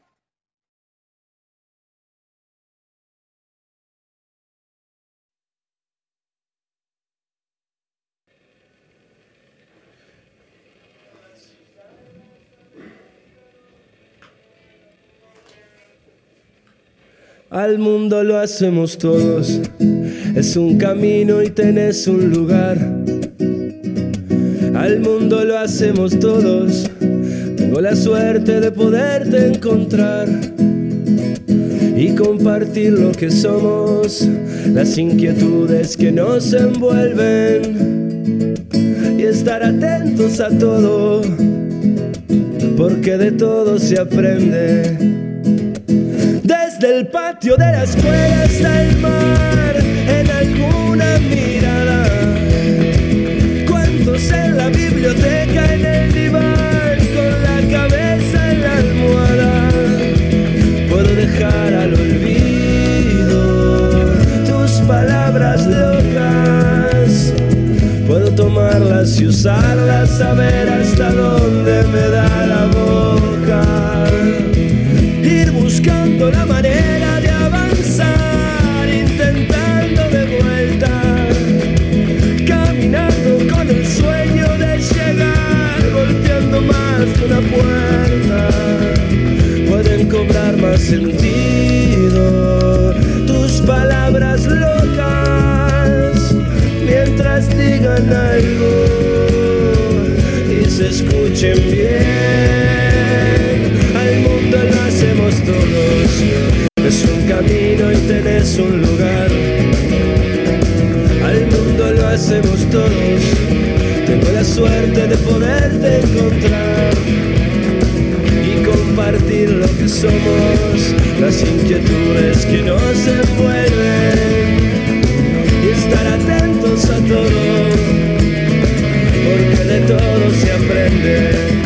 Al mundo lo hacemos todos, es un camino y tenés un lugar. Al mundo lo hacemos todos, tengo la suerte de poderte encontrar y compartir lo que somos, las inquietudes que nos envuelven y estar atentos a todo, porque de todo se aprende. Desde el patio de la escuela hasta el mar, en alguna mirada, cuentos en la biblioteca saber hasta dónde me da la boca. Ir buscando la manera de avanzar, intentando de vuelta, caminando con el sueño de llegar, golpeando más de una puerta. Pueden cobrar más sentido tus palabras locas mientras digan algo y se escuchen bien. Al mundo lo hacemos todos, es un camino y tenés un lugar. Al mundo lo hacemos todos, tengo la suerte de poderte encontrar y compartir lo que somos, las inquietudes que nos envuelven y estar atentos a todo, porque de todo se aprende.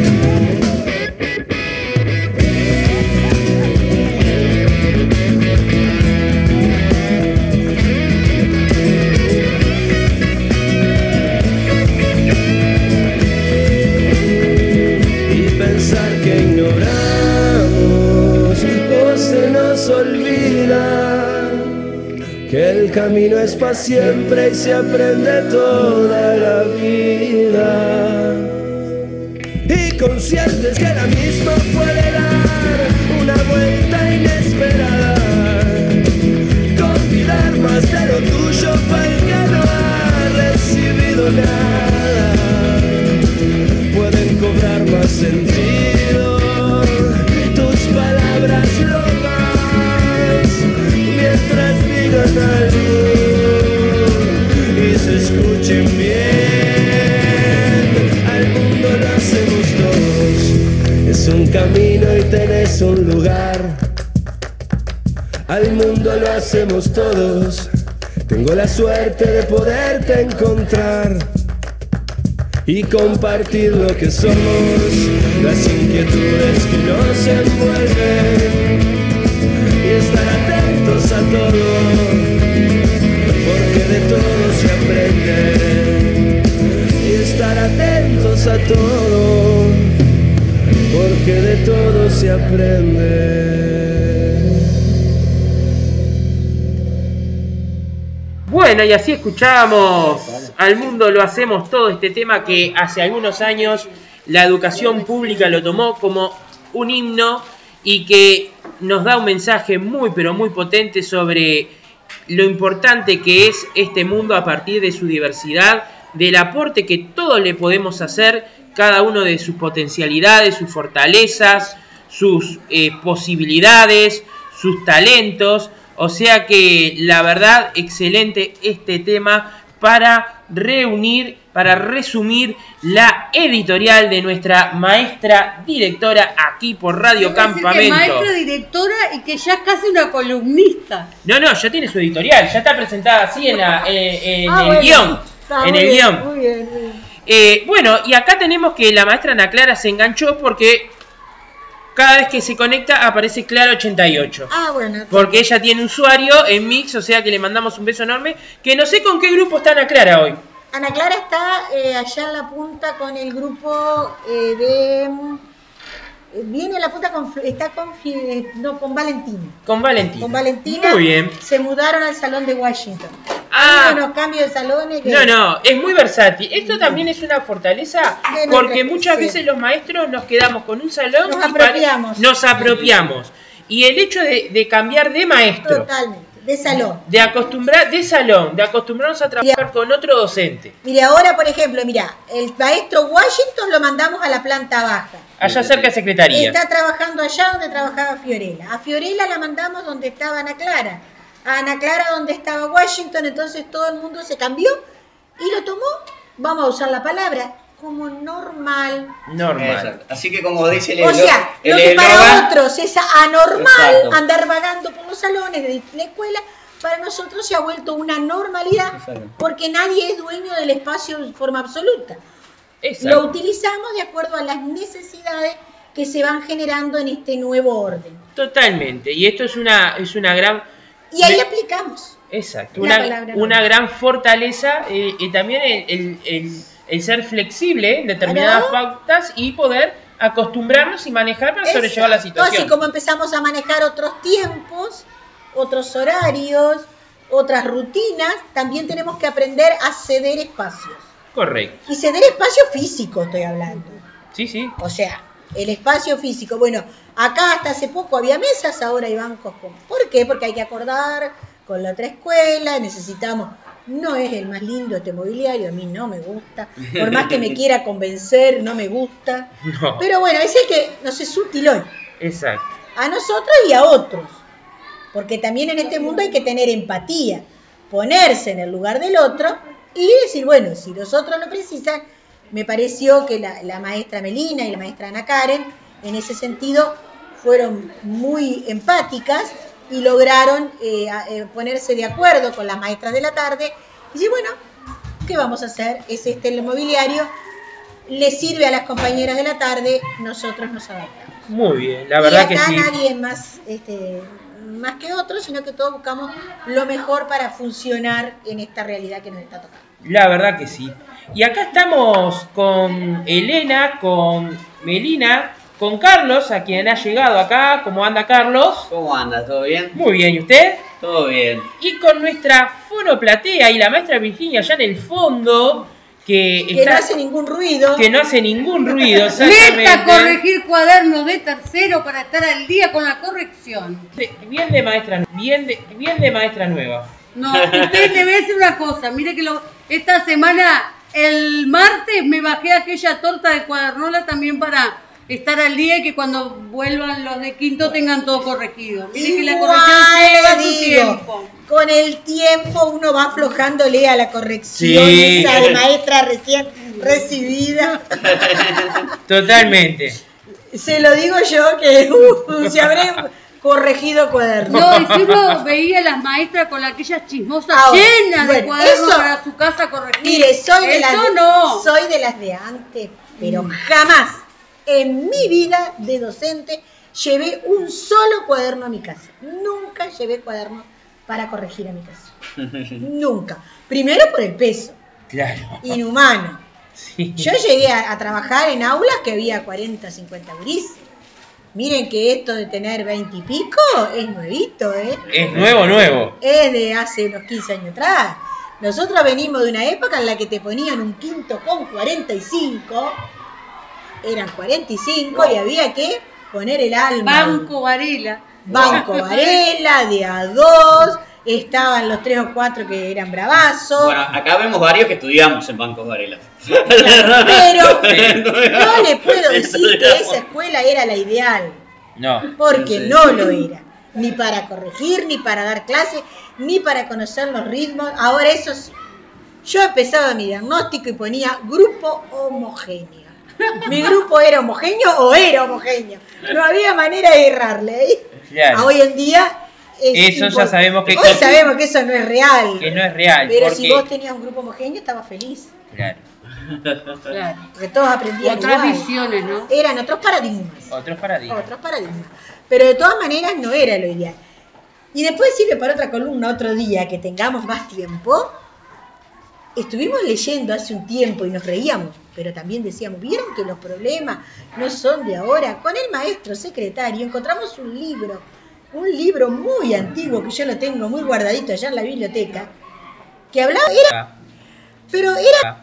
Que el camino es para siempre y se aprende toda la vida. Y conscientes que la misma puede dar una vuelta inesperada, convidar más de lo tuyo para el que no ha recibido nada. Pueden cobrar más sentido tus palabras locas mientras digan algo y se escuchen bien. Al mundo lo hacemos todos, es un camino y tenés un lugar. Al mundo lo hacemos todos, tengo la suerte de poderte encontrar y compartir lo que somos, las inquietudes que nos envuelven y estar atentos a todo, porque de todo se aprende. Y estar atentos a todo, porque de todo se aprende. Bueno, y así escuchábamos Al mundo lo hacemos todo, este tema que hace algunos años la educación pública lo tomó como un himno y que nos da un mensaje muy pero muy potente sobre lo importante que es este mundo a partir de su diversidad, del aporte que todos le podemos hacer, cada uno de sus potencialidades, sus fortalezas, sus posibilidades, sus talentos. O sea que la verdad, excelente este tema para reunir, para resumir la editorial de nuestra maestra directora aquí por Radio Campamento. Maestra directora y que ya es casi una columnista. No, ya tiene su editorial, ya está presentada así en el guión. En el guión. Muy bien. Bueno, y acá tenemos que la maestra Ana Clara se enganchó porque cada vez que se conecta aparece Clara88. Ah, bueno. Porque ella tiene usuario en Mix, o sea que le mandamos un beso enorme. Que no sé con qué grupo está Ana Clara hoy. Ana Clara está allá en la punta con el grupo de... Viene a la punta con Valentina. Con Valentina. Con Valentina. Muy bien. Se mudaron al salón de Washington. Ah. Hay unos cambios de salones que... No, es muy versátil. Esto también es una fortaleza porque muchas veces los maestros nos quedamos con un salón nos apropiamos. Y el hecho de cambiar de maestro. Totalmente. De salón. De acostumbrarnos a trabajar con otro docente. Mira, ahora por ejemplo, el maestro Washington lo mandamos a la planta baja. Allá cerca de secretaría. Está trabajando allá donde trabajaba Fiorella. A Fiorella la mandamos donde estaba Ana Clara. A Ana Clara donde estaba Washington. Entonces todo el mundo se cambió y lo tomó, vamos a usar la palabra, como normal. Exacto. Así que como dice el o sea, lo que para otros es anormal, exacto, andar vagando por los salones de la escuela, para nosotros se ha vuelto una normalidad, exacto, porque nadie es dueño del espacio de forma absoluta. Exacto. Lo utilizamos de acuerdo a las necesidades que se van generando en este nuevo orden. Totalmente, y esto es una gran... Y ahí aplicamos. Exacto, una gran fortaleza y también el ser flexible en determinadas pautas y poder acostumbrarnos y manejar para sobrellevar la situación. Así como empezamos a manejar otros tiempos, otros horarios, otras rutinas, también tenemos que aprender a ceder espacios. Correcto. Y ceder espacio físico estoy hablando. Sí, sí. O sea, el espacio físico. Bueno, acá hasta hace poco había mesas, ahora hay bancos. ¿Por qué? Porque hay que acordar con la otra escuela, necesitamos... No es el más lindo este mobiliario, a mí no me gusta. Por más que me quiera convencer, no me gusta. No. Pero bueno, es el que nos es útil hoy. Exacto. A nosotros y a otros. Porque también en este mundo hay que tener empatía. Ponerse en el lugar del otro y decir, bueno, si los otros lo precisan, me pareció que la maestra Melina y la maestra Ana Karen, en ese sentido, fueron muy empáticas y lograron ponerse de acuerdo con las maestras de la tarde y decir, bueno, ¿qué vamos a hacer? Es el mobiliario, le sirve a las compañeras de la tarde, nosotros nos adaptamos. Muy bien, la verdad que sí. Y acá nadie es más que otro, sino que todos buscamos lo mejor para funcionar en esta realidad que nos está tocando. La verdad que sí. Y acá estamos con Elena, con Melina, con Carlos, a quien ha llegado acá. ¿Cómo anda, Carlos? ¿Cómo anda? ¿Todo bien? Muy bien, ¿y usted? Todo bien. Y con nuestra fonoplatea y la maestra Virginia allá en el fondo, que no hace ningún ruido. Que no hace ningún ruido, Neta, corregir cuadernos de tercero para estar al día con la corrección. Bien de maestra nueva. No, usted le voy a decir una cosa. Mire que esta semana, el martes, me bajé aquella torta de cuadernola también para estar al día y que cuando vuelvan los de quinto tengan todo corregido. Mire que la corrección lleva su tiempo. Con el tiempo uno va aflojándole a la corrección, sí. Esa de maestra recién recibida. Totalmente. Se lo digo yo que se habré corregido cuadernos. No, y si uno veía a las maestras con aquellas chismosas llenas de cuadernos para su casa corregida. Mire, soy de las de antes, pero jamás en mi vida de docente llevé un solo cuaderno a mi casa. Nunca llevé cuaderno para corregir a mi casa. Nunca. Primero por el peso. Claro. Inhumano. Sí. Yo llegué a trabajar en aulas que había 40, 50 gurises. Miren que esto de tener 20 y pico es nuevito, ¿eh? Es nuevo. Es de hace unos 15 años atrás. Nosotros venimos de una época en la que te ponían un quinto con 45. Eran 45 y había que poner el alma. Banco Varela, de A2. Estaban los 3 o 4 que eran bravazos. Bueno, acá vemos varios que estudiamos en Banco Varela. Pero no le puedo decir que esa escuela era la ideal. No. Porque no lo era. Ni para corregir, ni para dar clases, ni para conocer los ritmos. Ahora eso sí. Yo empezaba mi diagnóstico y ponía grupo homogéneo. Mi grupo era homogéneo o era homogéneo. No había manera de errarle. Claro. Hoy en día... Eso ya sabemos que... Hoy sabemos que eso no es real. Que no es real. Pero porque... si vos tenías un grupo homogéneo, estabas feliz. Claro. Porque todos aprendían otras igual. Visiones, ¿no? Eran otros paradigmas. Otros paradigmas. Pero de todas maneras no era lo ideal. Y después sirve para otra columna otro día que tengamos más tiempo. Estuvimos leyendo hace un tiempo y nos reíamos, pero también decíamos, ¿vieron que los problemas no son de ahora? Con el maestro secretario encontramos un libro muy antiguo que yo lo tengo muy guardadito allá en la biblioteca, que hablaba, pero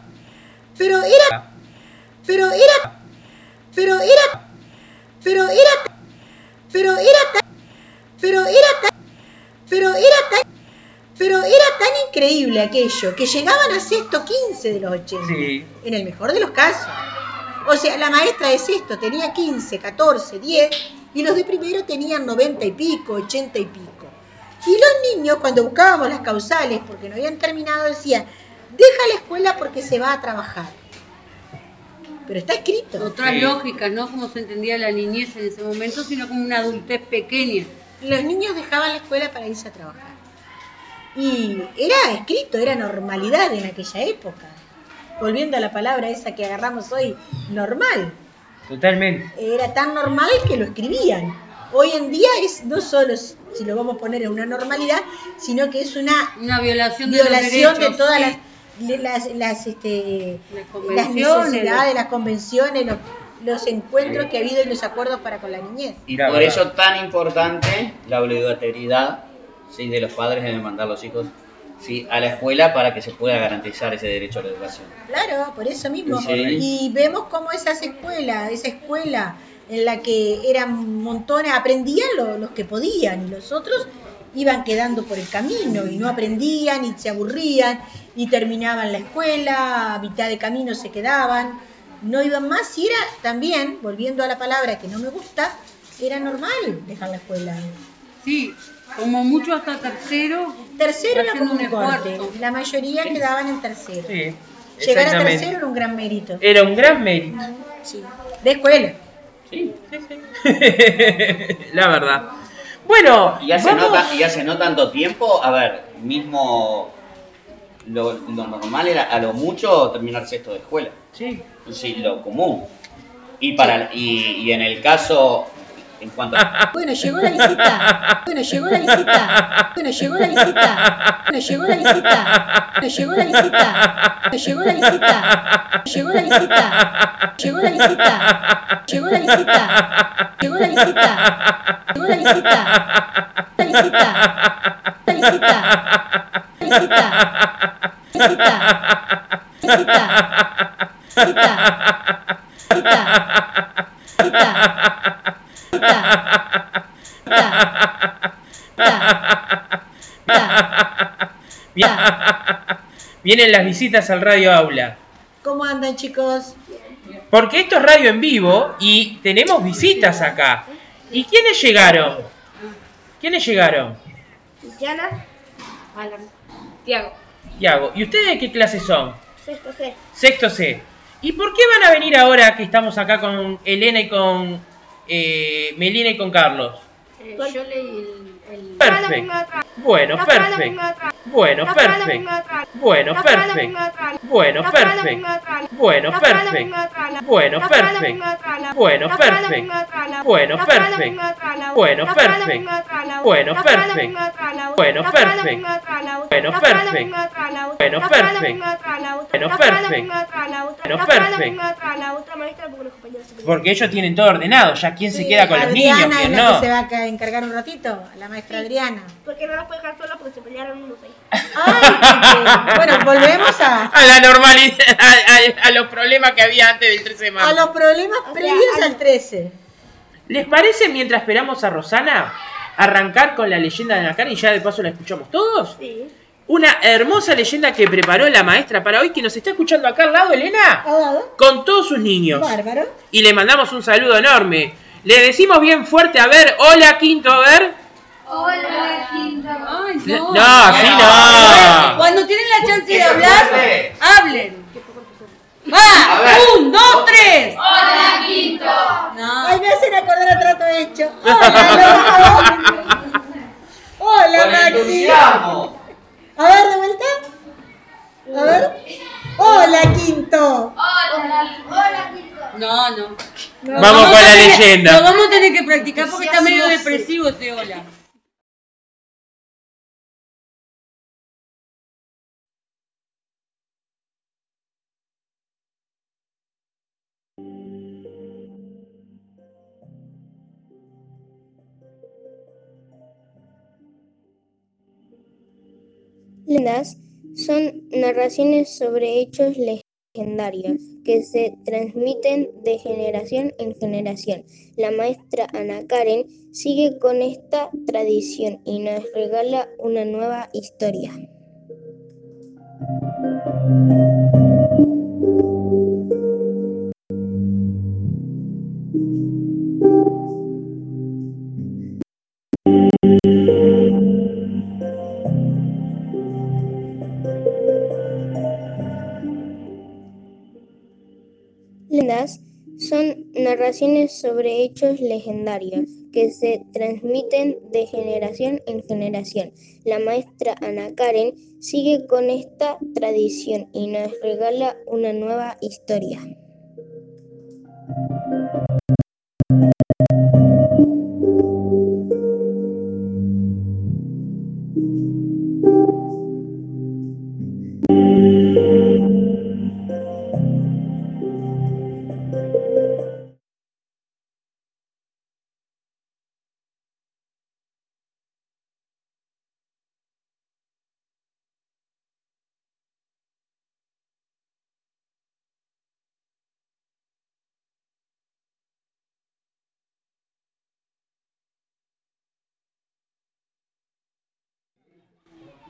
era tan increíble aquello que llegaban a sexto 15 de los 80, sí. En el mejor de los casos. O sea, la maestra de sexto tenía 15, 14, 10 y los de primero tenían 90 y pico, 80 y pico. Y los niños, cuando buscábamos las causales porque no habían terminado, decían, deja la escuela porque se va a trabajar. Pero está escrito. Otras lógicas, no como se entendía la niñez en ese momento, sino como una adultez pequeña. Los niños dejaban la escuela para irse a trabajar. Y era escrito, era normalidad en aquella época. Volviendo a la palabra esa que agarramos hoy, normal. Totalmente. Era tan normal que lo escribían. Hoy en día es no solo, si lo vamos a poner en una normalidad, sino que es una violación de todas las... las convenciones, necesidades, las convenciones, los encuentros que ha habido y los acuerdos para con la niñez. Por eso tan importante la obligatoriedad, ¿sí?, de los padres en mandar a los hijos, ¿sí?, a la escuela para que se pueda garantizar ese derecho a la educación. Claro, por eso mismo. Sí. Y vemos cómo esa escuela en la que eran montones, aprendían los que podían y los otros iban quedando por el camino y no aprendían y se aburrían y terminaban la escuela, a mitad de camino se quedaban, no iban más y era también, volviendo a la palabra que no me gusta, era normal dejar la escuela. Sí, como mucho hasta tercero. Tercero era haciendo como un corte, esfuerzo. la mayoría quedaban en tercero. Sí, Llegar a exactamente. tercero era un gran mérito. Era un gran mérito. Sí. De escuela. Sí. La verdad. Bueno, Y hace, vamos- y hace no tanto tiempo, a ver, mismo lo normal era a lo mucho terminar sexto de escuela. Sí. Sí, lo común. Y en el caso, en cuanto a... Bueno, llegó la visita. Bueno, llegó la visita. Bueno, llegó la visita. Bueno, llegó la visita. Bueno, llegó la visita. Bueno, llegó la visita. Llegó la visita. Llegó la visita. Llegó la visita. Llegó la visita. Llegó la visita. La visita. La visita. La visita. Visita. Visita. Vienen las visitas al Radio Aula. ¿Cómo andan, chicos? Porque esto es radio en vivo y tenemos visitas acá. ¿Y quiénes llegaron? ¿Quiénes llegaron? Diana, Alan, Tiago, Tiago. ¿Y ustedes de qué clase son? sexto C. Sexto C. ¿Y por qué van a venir ahora que estamos acá con Elena y con Melina y con Carlos? Yo leí el... Perfecto. Bueno, perfecto. Bueno, perfecto. Bueno, perfecto. Bueno, perfecto. Bueno, perfecto. Bueno, perfecto. Bueno, perfecto. Bueno, perfecto. Bueno, perfecto. Bueno, perfecto. Bueno, perfecto. Bueno, perfecto. Bueno, perfecto. Bueno, perfecto. Bueno, perfecto. Otra maestra porque los compañeros se pelearon. Porque ellos tienen todo ordenado, ya quién se queda con los niños, Adriana quién es la no. que se va a encargar un ratito, la maestra Adriana. Porque no las puede dejar solas porque se pelearon unos ahí. Ay, bueno, volvemos A la normalidad, a los problemas que había antes del 13 de a marzo. los problemas previos al 13. ¿Les parece, mientras esperamos a Rosana, arrancar con la leyenda de Anacar y ya de paso la escuchamos todos? Sí. Una hermosa leyenda que preparó la maestra para hoy, que nos está escuchando acá al lado, Elena, con todos sus niños. Bárbaro. Y le mandamos un saludo enorme. Le decimos bien fuerte, a ver, hola Quinto, a ver. Hola, Quinta. Ay, No, así no. Cuando tienen la chance de hablar, fuerte. hablen. A ¡Va! ver. 1, 2, 3. Hola, Quinto. No. Ay, me hacen acordar a trato hecho. Hola, Loco. Hola, Con Maxi. entusiasmo. A ver, de vuelta. A ver. Hola, Quinto. Hola, Quinto. No. Vamos con la leyenda. Lo vamos a tener que practicar porque está medio depresivo ese hola. Leyendas son narraciones sobre hechos legendarios que se transmiten de generación en generación. La maestra Ana Karen sigue con esta tradición y nos regala una nueva historia. Leyendas son narraciones sobre hechos legendarios que se transmiten de generación en generación. La maestra Ana Karen sigue con esta tradición y nos regala una nueva historia.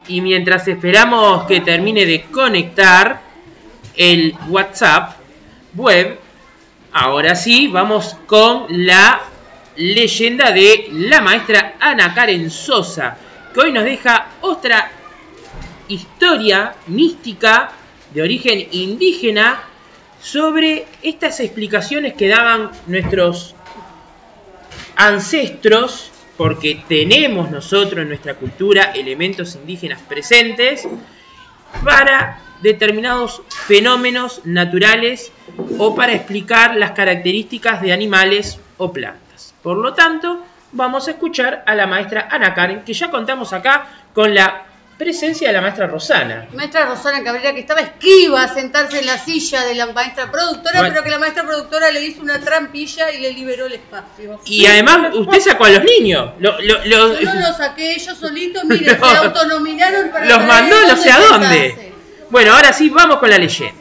Y mientras esperamos que termine de conectar el WhatsApp web, ahora sí, vamos con la leyenda de la maestra Ana Karen Sosa, que hoy nos deja otra historia mística de origen indígena sobre estas explicaciones que daban nuestros ancestros, porque tenemos nosotros en nuestra cultura elementos indígenas presentes para determinados fenómenos naturales o para explicar las características de animales o plantas. Por lo tanto, vamos a escuchar a la maestra Ana Karen, que ya contamos acá con la presencia de la maestra Rosana. Maestra Rosana Cabrera, que estaba esquiva a sentarse en la silla de la maestra productora, Bueno, pero que la maestra productora le hizo una trampilla y le liberó el espacio. y además, usted sacó a los niños. Yo no los saqué, ellos solitos, miren, No. se autonominaron para Los saber mandó no sé a dónde. sentarse. Bueno, ahora sí, vamos con la leyenda.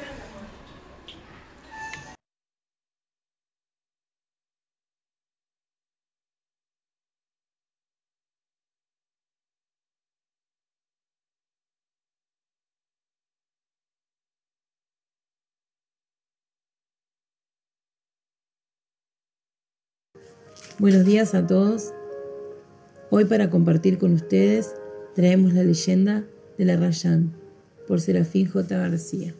Buenos días a todos. Hoy para compartir con ustedes traemos la leyenda de la Rayán por Serafín J. García.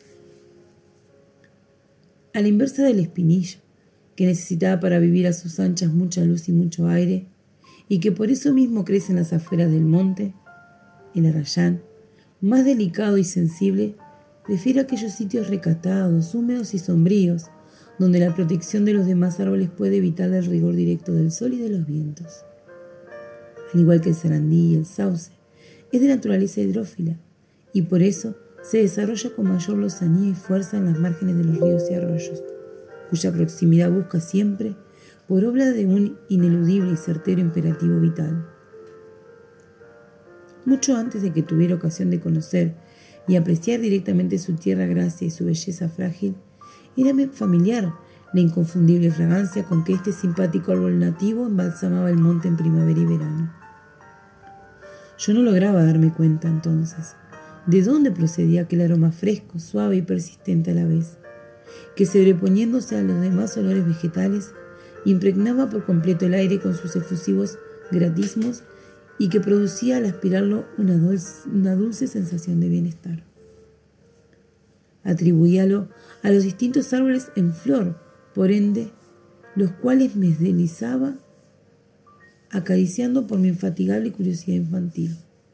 A la inversa del espinillo, que necesitaba para vivir a sus anchas mucha luz y mucho aire, y que por eso mismo crece en las afueras del monte, el arrayán, más delicado y sensible, prefiere aquellos sitios recatados, húmedos y sombríos, donde la protección de los demás árboles puede evitar el rigor directo del sol y de los vientos. Al igual que el sarandí y el sauce, es de naturaleza hidrófila y por eso se desarrolla con mayor lozanía y fuerza en las márgenes de los ríos y arroyos, cuya proximidad busca siempre por obra de un ineludible y certero imperativo vital. Mucho antes de que tuviera ocasión de conocer y apreciar directamente su tierra gracia y su belleza frágil, érame familiar la inconfundible fragancia con que este simpático árbol nativo embalsamaba el monte en primavera y verano. Yo no lograba darme cuenta entonces de dónde procedía aquel aroma fresco, suave y persistente a la vez, que sobreponiéndose a los demás olores vegetales, impregnaba por completo el aire con sus efusivos gratismos y que producía al aspirarlo una dulce sensación de bienestar. Atribuíalo a los distintos árboles en flor, por ende, los cuales me deslizaba acariciando por mi infatigable curiosidad infantil.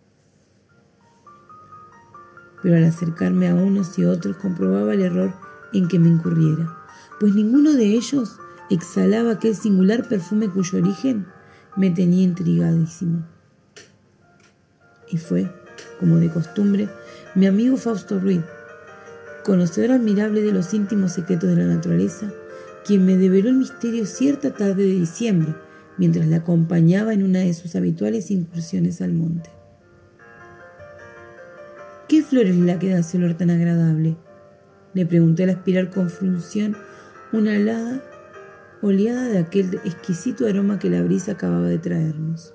Pero al acercarme a unos y otros comprobaba el error en que me incurriera, pues ninguno de ellos exhalaba aquel singular perfume cuyo origen me tenía intrigadísimo. Y fue, como de costumbre, mi amigo Fausto Ruiz, conocedor admirable de los íntimos secretos de la naturaleza, quien me develó el misterio cierta tarde de diciembre, mientras la acompañaba en una de sus habituales incursiones al monte. ¿Qué flor es la que da ese olor tan agradable?, le pregunté al aspirar con fruición una helada oleada de aquel exquisito aroma que la brisa acababa de traernos.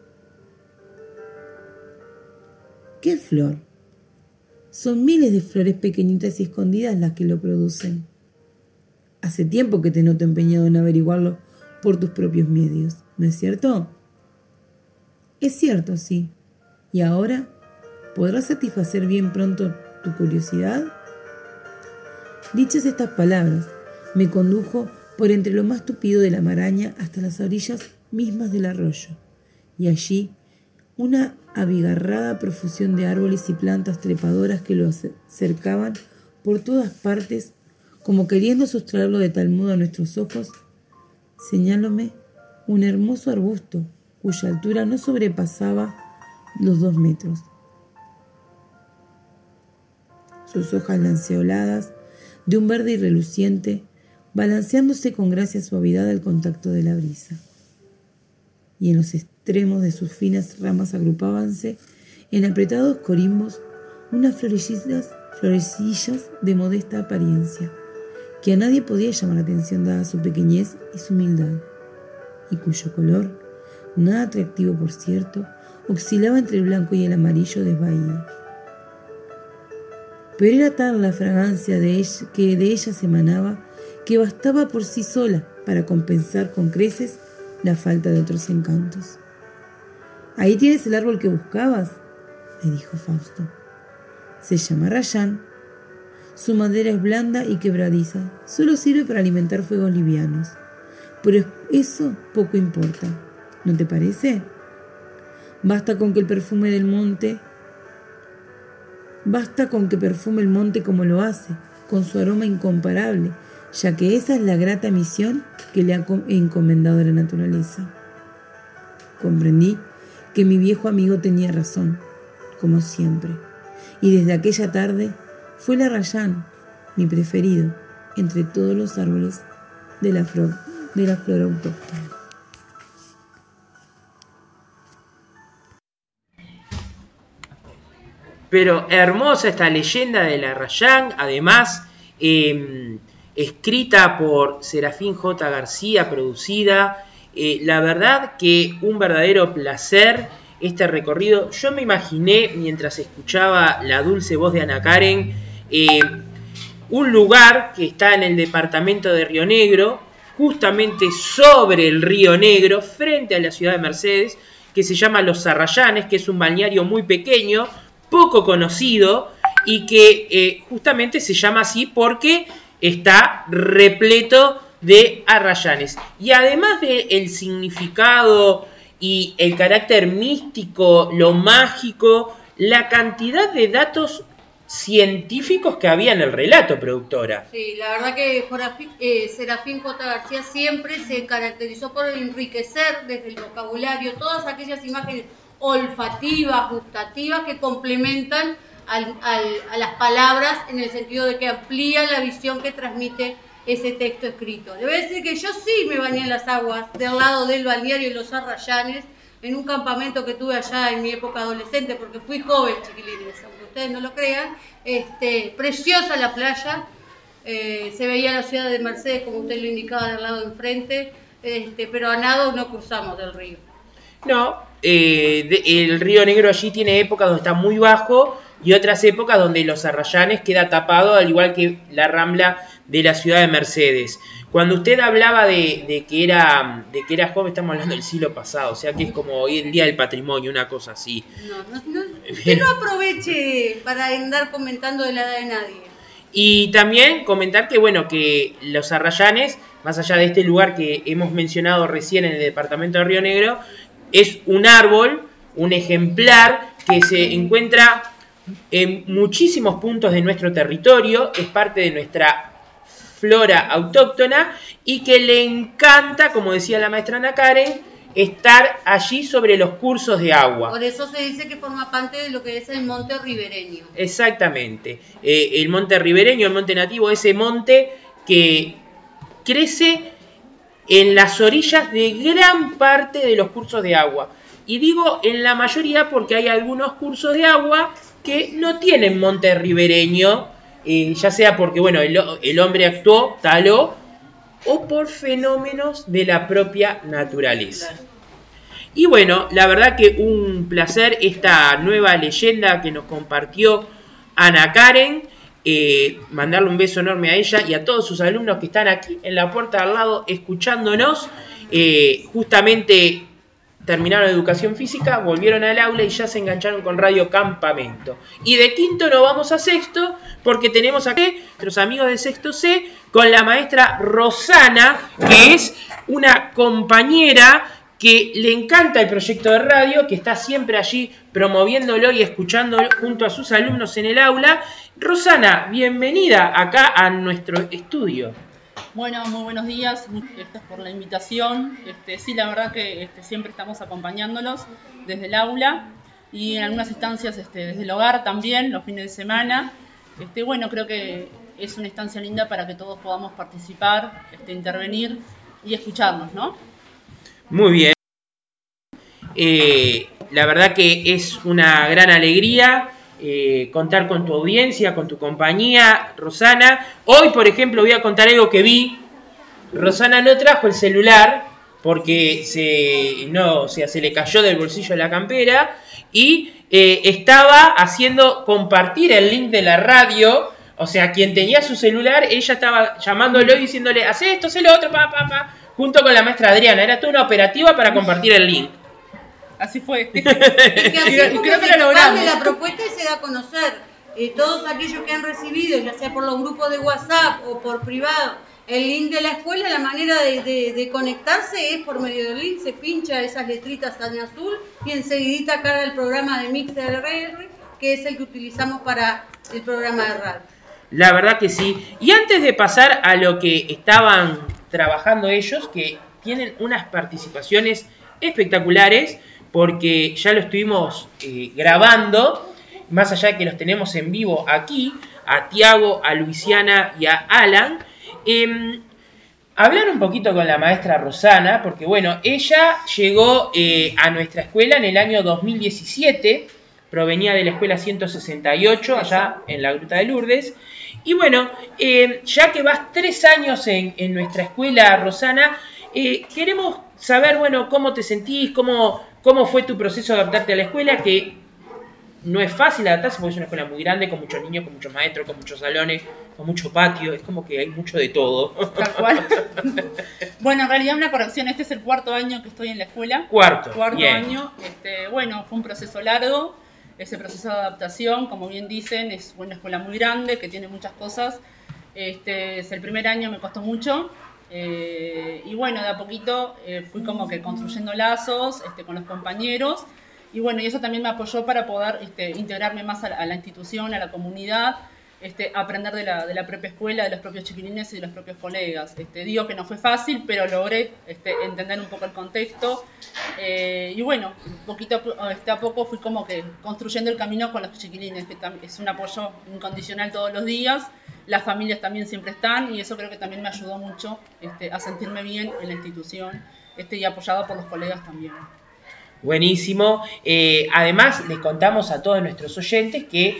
¿Qué flor? Son miles de flores pequeñitas y escondidas las que lo producen. Hace tiempo que te noto empeñado en averiguarlo por tus propios medios, ¿no es cierto? Es cierto, sí. ¿Y ahora podrás satisfacer bien pronto tu curiosidad? Dichas estas palabras, me condujo por entre lo más tupido de la maraña hasta las orillas mismas del arroyo, y allí una abigarrada profusión de árboles y plantas trepadoras que lo cercaban por todas partes, como queriendo sustraerlo de tal modo a nuestros ojos, señalóme un hermoso arbusto cuya altura no sobrepasaba los 2 metros. Sus hojas lanceoladas, de un verde irreluciente, balanceándose con gracia y suavidad al contacto de la brisa. Y en los extremos de sus finas ramas agrupábanse, en apretados corimbos, unas florecillas de modesta apariencia, que a nadie podía llamar la atención dada su pequeñez y su humildad, y cuyo color, nada atractivo por cierto, oscilaba entre el blanco y el amarillo desvaído. Pero era tal la fragancia que de ella se emanaba que bastaba por sí sola para compensar con creces la falta de otros encantos. «Ahí tienes el árbol que buscabas», me dijo Fausto. «Se llama rayán. Su madera es blanda y quebradiza. Solo sirve para alimentar fuegos livianos. Pero eso poco importa. ¿No te parece? Basta con que perfume el monte como lo hace, con su aroma incomparable, ya que esa es la grata misión que le ha encomendado la naturaleza». Comprendí que mi viejo amigo tenía razón, como siempre, y desde aquella tarde fue el arrayán mi preferido entre todos los árboles de la flora autóctona. Pero hermosa esta leyenda del arrayán, además escrita por Serafín J. García, producida. La verdad que un verdadero placer este recorrido. Yo me imaginé, mientras escuchaba la dulce voz de Ana Karen, un lugar que está en el departamento de Río Negro, justamente sobre el Río Negro, frente a la ciudad de Mercedes, que se llama Los Arrayanes, que es un balneario muy pequeño, poco conocido, y que justamente se llama así porque está repleto de arrayanes. Y además del significado y el carácter místico, lo mágico, la cantidad de datos científicos que había en el relato, productora. Sí, la verdad que Serafín J. García siempre se caracterizó por enriquecer desde el vocabulario todas aquellas imágenes olfativas, gustativas que complementan a las palabras, en el sentido de que amplían la visión que transmite ese texto escrito. Le voy a decir que yo sí me bañé en las aguas del lado del balneario de Los Arrayanes, en un campamento que tuve allá en mi época adolescente, porque fui joven, chiquilines, aunque ustedes no lo crean. Preciosa la playa, se veía la ciudad de Mercedes, como usted lo indicaba, del lado de enfrente, pero a nado no cruzamos del río. No, el Río Negro allí tiene épocas donde está muy bajo y otras épocas donde Los Arrayanes queda tapado, al igual que la Rambla de la ciudad de Mercedes. Cuando usted hablaba de que era joven, estamos hablando del siglo pasado, o sea que es como hoy el Día del Patrimonio, una cosa así. Usted no aproveche para andar comentando de la edad de nadie. Y también comentar que, bueno, que Los Arrayanes, más allá de este lugar que hemos mencionado recién en el departamento de Río Negro, es un árbol, un ejemplar que se encuentra en muchísimos puntos de nuestro territorio, es parte de nuestra flora autóctona y que le encanta, como decía la maestra Ana Karen, estar allí sobre los cursos de agua. Por eso se dice que forma parte de lo que es el monte ribereño. Exactamente, el monte ribereño, el monte nativo, ese monte que crece en las orillas de gran parte de los cursos de agua. Y digo en la mayoría porque hay algunos cursos de agua que no tienen monte ribereño, ya sea porque bueno el hombre actuó, taló, o por fenómenos de la propia naturaleza. Y bueno, la verdad que un placer esta nueva leyenda que nos compartió Ana Karen. Mandarle un beso enorme a ella y a todos sus alumnos que están aquí en la puerta de al lado escuchándonos. Justamente terminaron educación física, volvieron al aula y ya se engancharon con Radio Campamento. Y de quinto nos vamos a sexto porque tenemos aquí a nuestros amigos de sexto C con la maestra Rosana, que es una compañera que le encanta el proyecto de radio, que está siempre allí promoviéndolo y escuchándolo junto a sus alumnos en el aula. Rosana, bienvenida acá a nuestro estudio. Bueno, muy buenos días, gracias por la invitación. Sí, la verdad que siempre estamos acompañándolos desde el aula y en algunas instancias desde el hogar también, los fines de semana. Bueno, creo que es una instancia linda para que todos podamos participar, intervenir y escucharnos, ¿no? Muy bien. La verdad que es una gran alegría contar con tu audiencia, con tu compañía, Rosana. Hoy, por ejemplo, voy a contar algo que vi. Rosana no trajo el celular porque se le cayó del bolsillo de la campera y estaba haciendo compartir el link de la radio. O sea, quien tenía su celular, ella estaba llamándolo y diciéndole, haz esto, haz lo otro, junto con la maestra Adriana. Era toda una operativa para compartir el link. Así fue. Es que así es como creo que se lo logramos. expande la propuesta y se da a conocer. Todos aquellos que han recibido, ya sea por los grupos de WhatsApp o por privado, el link de la escuela, la manera de conectarse es por medio del link, se pincha esas letritas en azul y enseguidita carga el programa de MixLR, que es el que utilizamos para el programa de radio. La verdad que sí. Y antes de pasar a lo que estaban trabajando ellos, que tienen unas participaciones espectaculares, porque ya lo estuvimos grabando, más allá de que los tenemos en vivo aquí, a Tiago, a Luisiana y a Alan, hablar un poquito con la maestra Rosana, porque bueno, ella llegó a nuestra escuela en el año 2017, provenía de la escuela 168, allá en la Gruta de Lourdes, y bueno, ya que vas 3 años en nuestra escuela, Rosana, queremos saber, bueno, cómo te sentís, cómo fue tu proceso de adaptarte a la escuela, que no es fácil adaptarse porque es una escuela muy grande, con muchos niños, con muchos maestros, con muchos salones, con mucho patio, es como que hay mucho de todo. Tal cual. Bueno, en realidad una corrección, este es el 4º año que estoy en la escuela. Cuarto Bien. Año. Bueno, fue un proceso largo, ese proceso de adaptación, como bien dicen, es una escuela muy grande, que tiene muchas cosas. Es el primer año, me costó mucho. Y bueno, de a poquito fui como que construyendo lazos con los compañeros. Y bueno, y eso también me apoyó para poder integrarme más a la institución, a la comunidad, aprender de la propia escuela, de los propios chiquilines y de los propios colegas. Digo que no fue fácil, pero logré entender un poco el contexto. Y bueno, poquito a poco fui como que construyendo el camino con los chiquilines, que es un apoyo incondicional todos los días. Las familias también siempre están, y eso creo que también me ayudó mucho a sentirme bien en la institución y apoyado por los colegas también. Buenísimo. Además, les contamos a todos nuestros oyentes que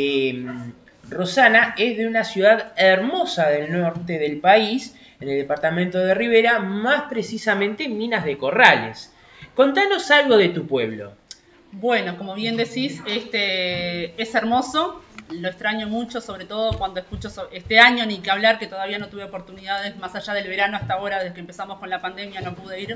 Rosana es de una ciudad hermosa del norte del país, en el departamento de Rivera, más precisamente Minas de Corrales. Contanos algo de tu pueblo. Bueno, como bien decís, es hermoso, lo extraño mucho, sobre todo cuando escucho este año, ni que hablar, que todavía no tuve oportunidades, más allá del verano hasta ahora, desde que empezamos con la pandemia no pude ir.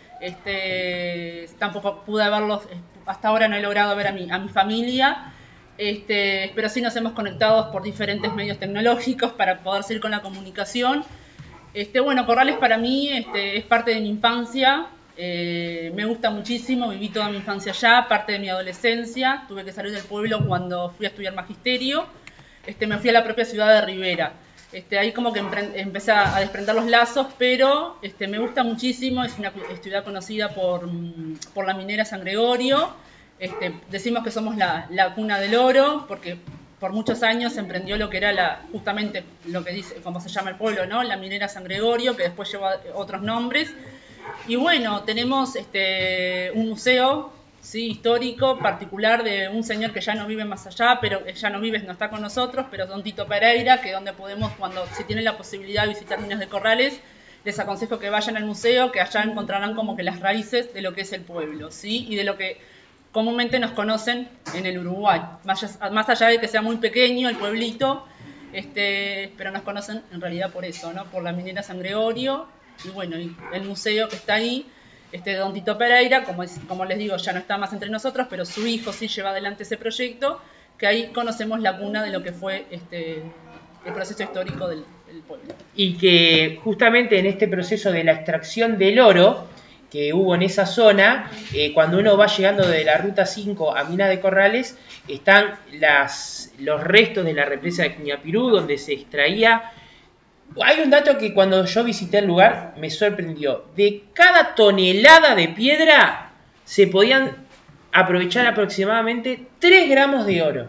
Tampoco pude verlos, hasta ahora no he logrado ver a mi familia, pero sí nos hemos conectado por diferentes medios tecnológicos para poder seguir con la comunicación. Bueno, Corrales para mí es parte de mi infancia, me gusta muchísimo, viví toda mi infancia allá, parte de mi adolescencia, tuve que salir del pueblo cuando fui a estudiar magisterio, me fui a la propia ciudad de Rivera. Ahí como que empecé a desprender los lazos, pero me gusta muchísimo, es una ciudad conocida por la minera San Gregorio. Decimos que somos la cuna del oro, porque por muchos años se emprendió lo que era justamente lo que dice, como se llama el pueblo, ¿no? La minera San Gregorio, que después lleva otros nombres. Y bueno, tenemos un museo, sí, histórico, particular de un señor que ya no vive más allá, pero ya no está con nosotros, pero es don Tito Pereira, que donde podemos, si tienen la posibilidad de visitar Minas de Corrales, les aconsejo que vayan al museo, que allá encontrarán como que las raíces de lo que es el pueblo, ¿sí? Y de lo que comúnmente nos conocen en el Uruguay, más allá de que sea muy pequeño el pueblito, pero nos conocen en realidad por eso, ¿no? Por la minera San Gregorio, y bueno, y el museo que está ahí, don Tito Pereira, como les digo, ya no está más entre nosotros, pero su hijo sí lleva adelante ese proyecto, que ahí conocemos la cuna de lo que fue el proceso histórico del pueblo. Y que justamente en este proceso de la extracción del oro que hubo en esa zona, cuando uno va llegando de la Ruta 5 a Minas de Corrales, están los restos de la represa de Quiñapirú, donde se extraía. Hay un dato que cuando yo visité el lugar me sorprendió. De cada tonelada de piedra se podían aprovechar aproximadamente 3 gramos de oro.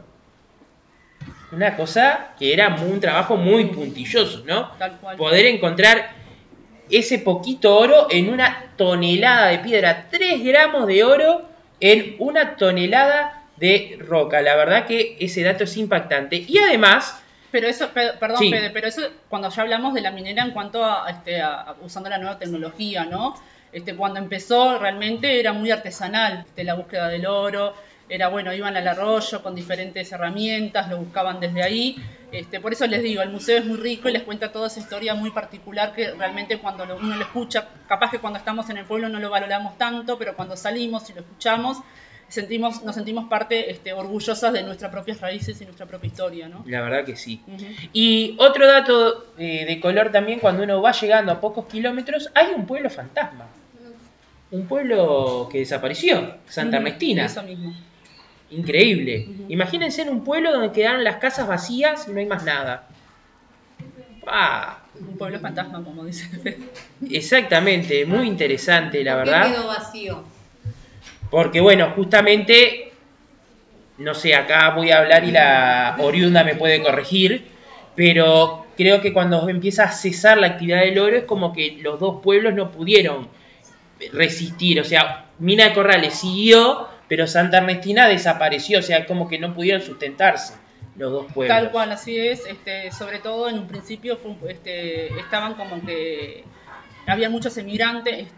Una cosa que era un trabajo muy puntilloso, ¿no? Tal cual. Poder encontrar ese poquito oro en una tonelada de piedra. 3 gramos de oro en una tonelada de roca. La verdad que ese dato es impactante. Y además... Pero eso, perdón, sí. Fede, pero eso cuando ya hablamos de la minera en cuanto a usando la nueva tecnología, ¿no? Cuando empezó realmente era muy artesanal, la búsqueda del oro, era bueno, iban al arroyo con diferentes herramientas, lo buscaban desde ahí. Por eso les digo, el museo es muy rico y les cuenta toda esa historia muy particular que realmente cuando uno lo escucha, capaz que cuando estamos en el pueblo no lo valoramos tanto, pero cuando salimos y lo escuchamos, nos sentimos parte orgullosas de nuestras propias raíces y nuestra propia historia, ¿no? La verdad que sí. Y otro dato de color también, cuando uno va llegando a pocos kilómetros, hay un pueblo fantasma. Un pueblo que desapareció, Santa Ernestina. Eso mismo. Increíble. Imagínense en un pueblo donde quedan las casas vacías y no hay más nada. ¡Ah! Un pueblo fantasma, como dice. Exactamente, muy interesante, la verdad. ¿Por qué quedó vacío? Porque bueno, justamente, no sé, acá voy a hablar y la oriunda me puede corregir, pero creo que cuando empieza a cesar la actividad del oro es como que los dos pueblos no pudieron resistir, o sea, Mina de Corrales siguió, pero Santa Ernestina desapareció, o sea, como que no pudieron sustentarse los dos pueblos. Tal cual, así es, sobre todo en un principio estaban como que había muchos inmigrantes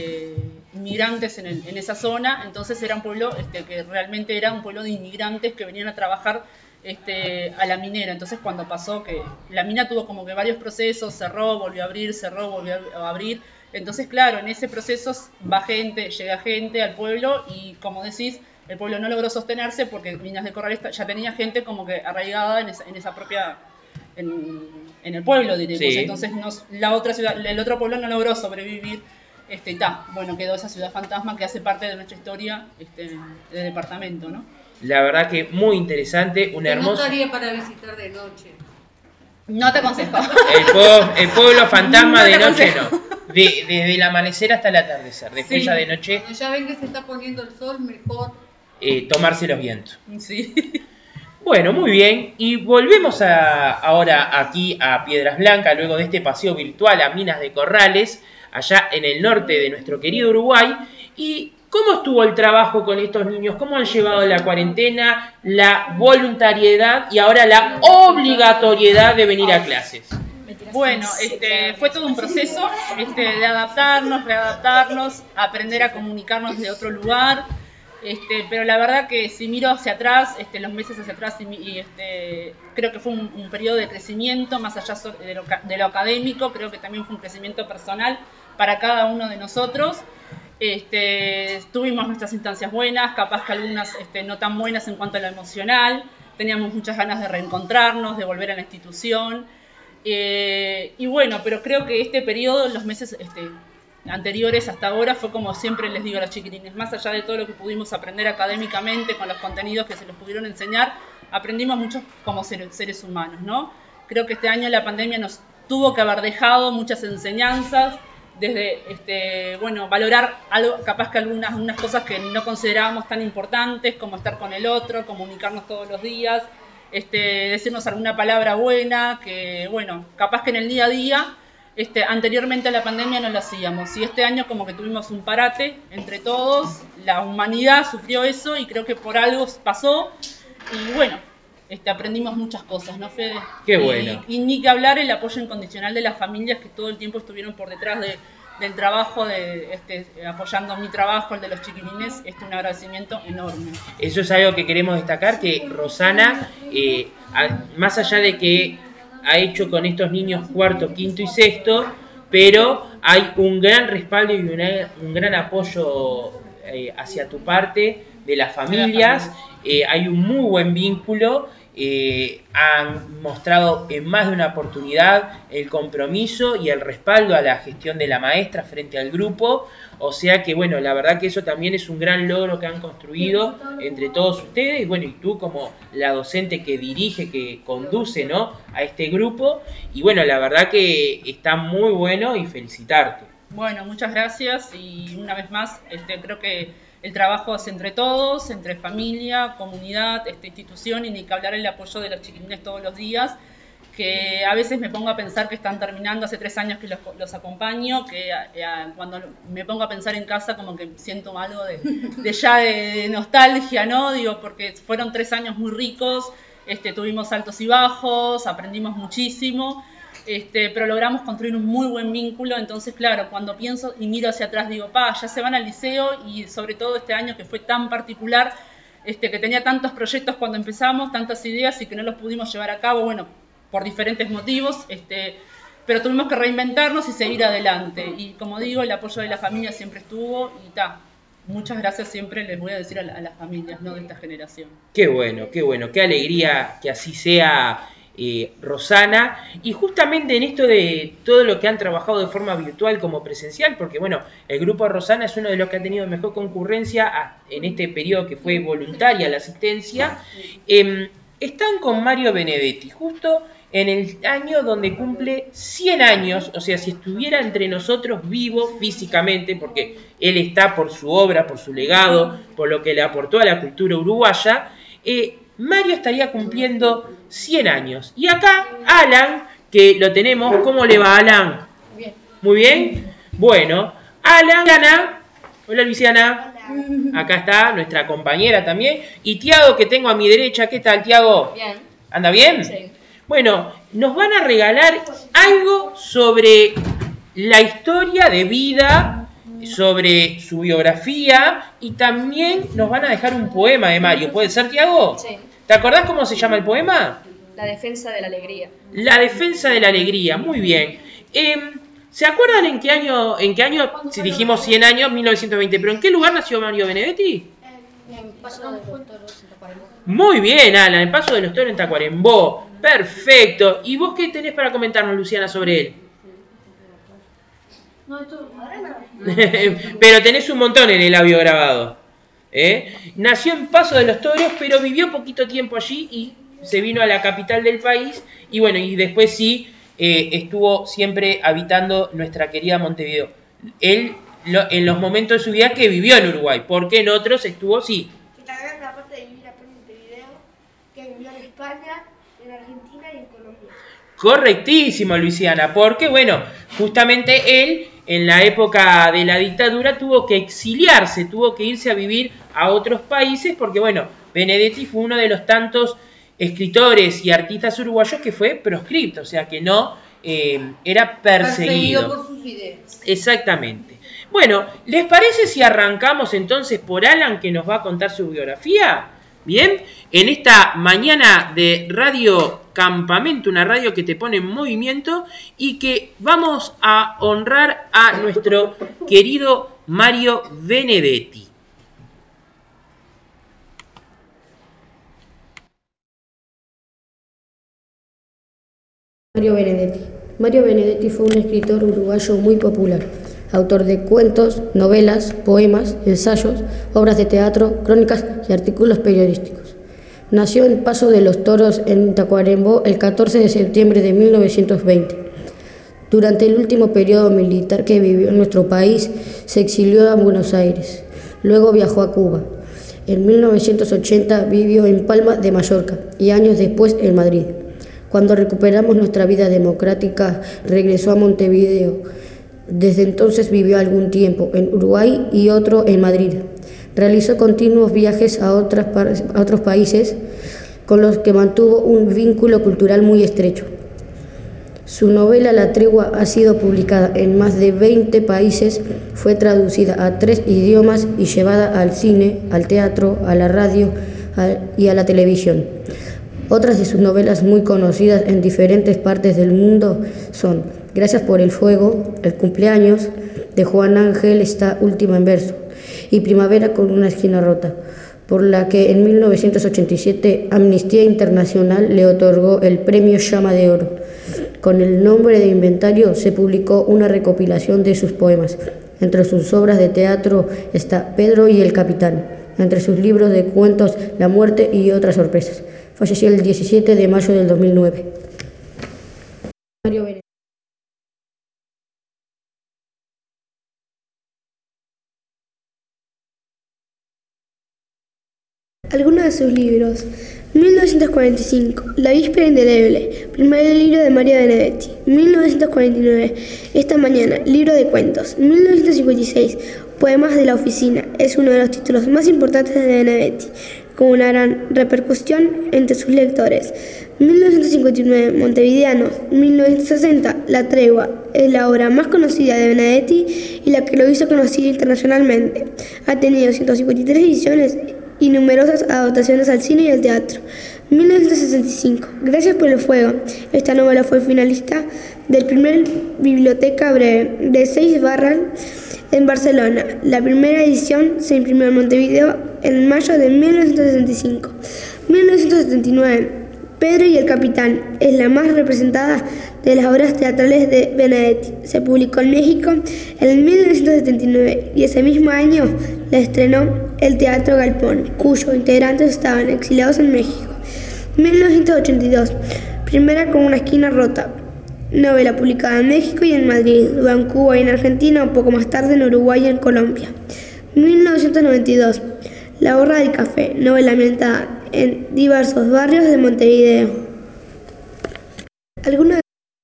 en esa zona, entonces era un pueblo que realmente era un pueblo de inmigrantes que venían a trabajar a la minera. Entonces cuando pasó que la mina tuvo como que varios procesos, cerró, volvió a abrir, cerró, volvió a abrir. Entonces, claro, en ese proceso llega gente al pueblo y, como decís, el pueblo no logró sostenerse porque Minas de Corrales ya tenía gente como que arraigada en esa propia, en el pueblo, diremos. Sí. Entonces, la otra ciudad, el otro pueblo no logró sobrevivir. Bueno, quedó esa ciudad fantasma que hace parte de nuestra historia del departamento, ¿no? La verdad que muy interesante, una hermosa... No estaría para visitar de noche. No te aconsejo. El pueblo fantasma de noche no. Desde el amanecer hasta el atardecer. Después ya de noche... Cuando ya ven que se está poniendo el sol, mejor... tomarse los vientos. Sí. Bueno, muy bien. Y volvemos ahora aquí a Piedras Blancas, luego de este paseo virtual a Minas de Corrales, allá en el norte de nuestro querido Uruguay. Y ¿cómo estuvo el trabajo con estos niños? ¿Cómo han llevado la cuarentena, la voluntariedad y ahora la obligatoriedad de venir a clases? Bueno, fue todo un proceso de adaptarnos, readaptarnos, aprender a comunicarnos de otro lugar. Pero la verdad que si miro hacia atrás, los meses hacia atrás, creo que fue un periodo de crecimiento, más allá de lo académico, creo que también fue un crecimiento personal para cada uno de nosotros. Tuvimos nuestras instancias buenas, capaz que algunas no tan buenas en cuanto a lo emocional, teníamos muchas ganas de reencontrarnos, de volver a la institución, y bueno, pero creo que este periodo, los meses anteriores hasta ahora, fue como siempre les digo a los chiquitines, más allá de todo lo que pudimos aprender académicamente con los contenidos que se les pudieron enseñar, aprendimos mucho como seres humanos, ¿no? Creo que este año la pandemia nos tuvo que haber dejado muchas enseñanzas, desde valorar algo, capaz que algunas cosas que no considerábamos tan importantes, como estar con el otro, comunicarnos todos los días, decirnos alguna palabra buena, que bueno, capaz que en el día a día, anteriormente a la pandemia no lo hacíamos, y este año como que tuvimos un parate entre todos, la humanidad sufrió eso y creo que por algo pasó, y bueno, aprendimos muchas cosas, ¿no, Fede? Qué bueno. Y ni que hablar el apoyo incondicional de las familias que todo el tiempo estuvieron por detrás del trabajo, apoyando mi trabajo, el de los chiquilines, un agradecimiento enorme. Eso es algo que queremos destacar, que Rosana, más allá de que ha hecho con estos niños cuarto, quinto y sexto, pero hay un gran respaldo y un gran apoyo hacia tu parte de las familias, hay un muy buen vínculo, han mostrado en más de una oportunidad el compromiso y el respaldo a la gestión de la maestra frente al grupo, o sea que bueno, la verdad que eso también es un gran logro que han construido entre todos ustedes, y bueno, y tú como la docente que dirige, que conduce, ¿no?, a este grupo, y bueno, la verdad que está muy bueno y felicitarte. Bueno, muchas gracias, y una vez más, creo que el trabajo es entre todos, entre familia, comunidad, institución, y ni que hablar el apoyo de los chiquilines todos los días, que a veces me pongo a pensar que están terminando, hace 3 años que los acompaño, que cuando me pongo a pensar en casa como que siento algo de nostalgia, ¿no? Digo, porque fueron 3 años muy ricos, tuvimos altos y bajos, aprendimos muchísimo, pero logramos construir un muy buen vínculo. Entonces, claro, cuando pienso y miro hacia atrás, digo, ya se van al liceo, y sobre todo este año que fue tan particular, que tenía tantos proyectos cuando empezamos, tantas ideas y que no los pudimos llevar a cabo, bueno, por diferentes motivos, pero tuvimos que reinventarnos y seguir adelante. Y como digo, el apoyo de la familia siempre estuvo, y muchas gracias siempre les voy a decir a las familias, ¿no?, de esta generación. Qué bueno, qué alegría que así sea, Rosana. Y justamente en esto de todo lo que han trabajado de forma virtual como presencial, porque bueno, el grupo de Rosana es uno de los que ha tenido mejor concurrencia en este periodo que fue voluntaria la asistencia, están con Mario Benedetti, justo en el año donde cumple 100 años, o sea, si estuviera entre nosotros vivo físicamente, porque él está por su obra, por su legado, por lo que le aportó a la cultura uruguaya, Mario estaría cumpliendo 100 años. Y acá, Alan, que lo tenemos, ¿cómo le va, Alan? Bien. Muy bien. Bueno, Alan, hola Luciana. Hola. Acá está nuestra compañera también. Y Tiago, que tengo a mi derecha, ¿qué tal, Tiago? Bien. ¿Anda bien? Sí. Bueno, nos van a regalar algo sobre la historia de vida, sobre su biografía, y también nos van a dejar un poema de Mario. ¿Puede ser, Tiago? Sí. ¿Te acordás cómo se llama el poema? La defensa de la alegría. La defensa de la alegría, muy bien. ¿Se acuerdan en qué año, si dijimos 100 años, 1920, pero en qué lugar nació Mario Benedetti? En Paso de los Toros, en Tacuarembó. Muy bien, Alan, en Paso de los Toros, en Tacuarembó. Perfecto. ¿Y vos qué tenés para comentarnos, Luciana, sobre él? No, esto ahora no. Pero tenés un montón en el audio grabado. Nació en Paso de los Toros, pero vivió poquito tiempo allí y se vino a la capital del país. Y bueno, y después sí estuvo siempre habitando nuestra querida Montevideo. Él, en los momentos de su vida que vivió en Uruguay, porque en otros estuvo, sí. Y también, aparte de vivir acá en Montevideo, que vivió en España, en Argentina y en Colombia. Correctísimo, Luciana, porque bueno, justamente él en la época de la dictadura tuvo que exiliarse, tuvo que irse a vivir a otros países, porque bueno, Benedetti fue uno de los tantos escritores y artistas uruguayos que fue proscripto, o sea que no era perseguido por sus ideas. Exactamente. Bueno, ¿les parece si arrancamos entonces por Alan, que nos va a contar su biografía? Bien, en esta mañana de Radio Campamento, una radio que te pone en movimiento, y que vamos a honrar a nuestro querido Mario Benedetti. Mario Benedetti. Mario Benedetti fue un escritor uruguayo muy popular, autor de cuentos, novelas, poemas, ensayos, obras de teatro, crónicas y artículos periodísticos. Nació en Paso de los Toros, en Tacuarembó, el 14 de septiembre de 1920. Durante el último periodo militar que vivió en nuestro país, se exilió a Buenos Aires. Luego viajó a Cuba. En 1980 vivió en Palma de Mallorca y años después en Madrid. Cuando recuperamos nuestra vida democrática, regresó a Montevideo. Desde entonces vivió algún tiempo en Uruguay y otro en Madrid. Realizó continuos viajes a otros países con los que mantuvo un vínculo cultural muy estrecho. Su novela La Tregua ha sido publicada en más de 20 países, fue traducida a 3 idiomas y llevada al cine, al teatro, a la radio y a la televisión. Otras de sus novelas muy conocidas en diferentes partes del mundo son Gracias por el fuego, El cumpleaños, de Juan Ángel, esta última en verso, y Primavera con una esquina rota, por la que en 1987 Amnistía Internacional le otorgó el premio Llama de Oro. Con el nombre de Inventario se publicó una recopilación de sus poemas. Entre sus obras de teatro está Pedro y el Capitán. Entre sus libros de cuentos La muerte y otras sorpresas. Falleció el 17 de mayo del 2009. Mario Benedetti. Algunos de sus libros: 1945, La víspera indeleble, primer libro de Mario Benedetti. 1949, Esta mañana, libro de cuentos. 1956, Poemas de la oficina, es uno de los títulos más importantes de Benedetti. con una gran repercusión entre sus lectores. 1959, Montevideanos. 1960, La Tregua. Es la obra más conocida de Benedetti y la que lo hizo conocido internacionalmente. Ha tenido 153 ediciones y numerosas adaptaciones al cine y al teatro. 1965, Gracias por el fuego. Esta novela fue finalista del primer Biblioteca Breve de 6 barras en Barcelona. La primera edición se imprimió en Montevideo en mayo de 1965. 1979, Pedro y el Capitán. Es la más representada de las obras teatrales de Benedetti. Se publicó en México en 1979 y ese mismo año la estrenó el Teatro Galpón, cuyos integrantes estaban exiliados en México. 1982, Primera con una esquina rota. Novela publicada en México y en Madrid, luego en Cuba y en Argentina, un poco más tarde en Uruguay y en Colombia. 1992, La Borra del Café, novela ambientada en diversos barrios de Montevideo. Algunas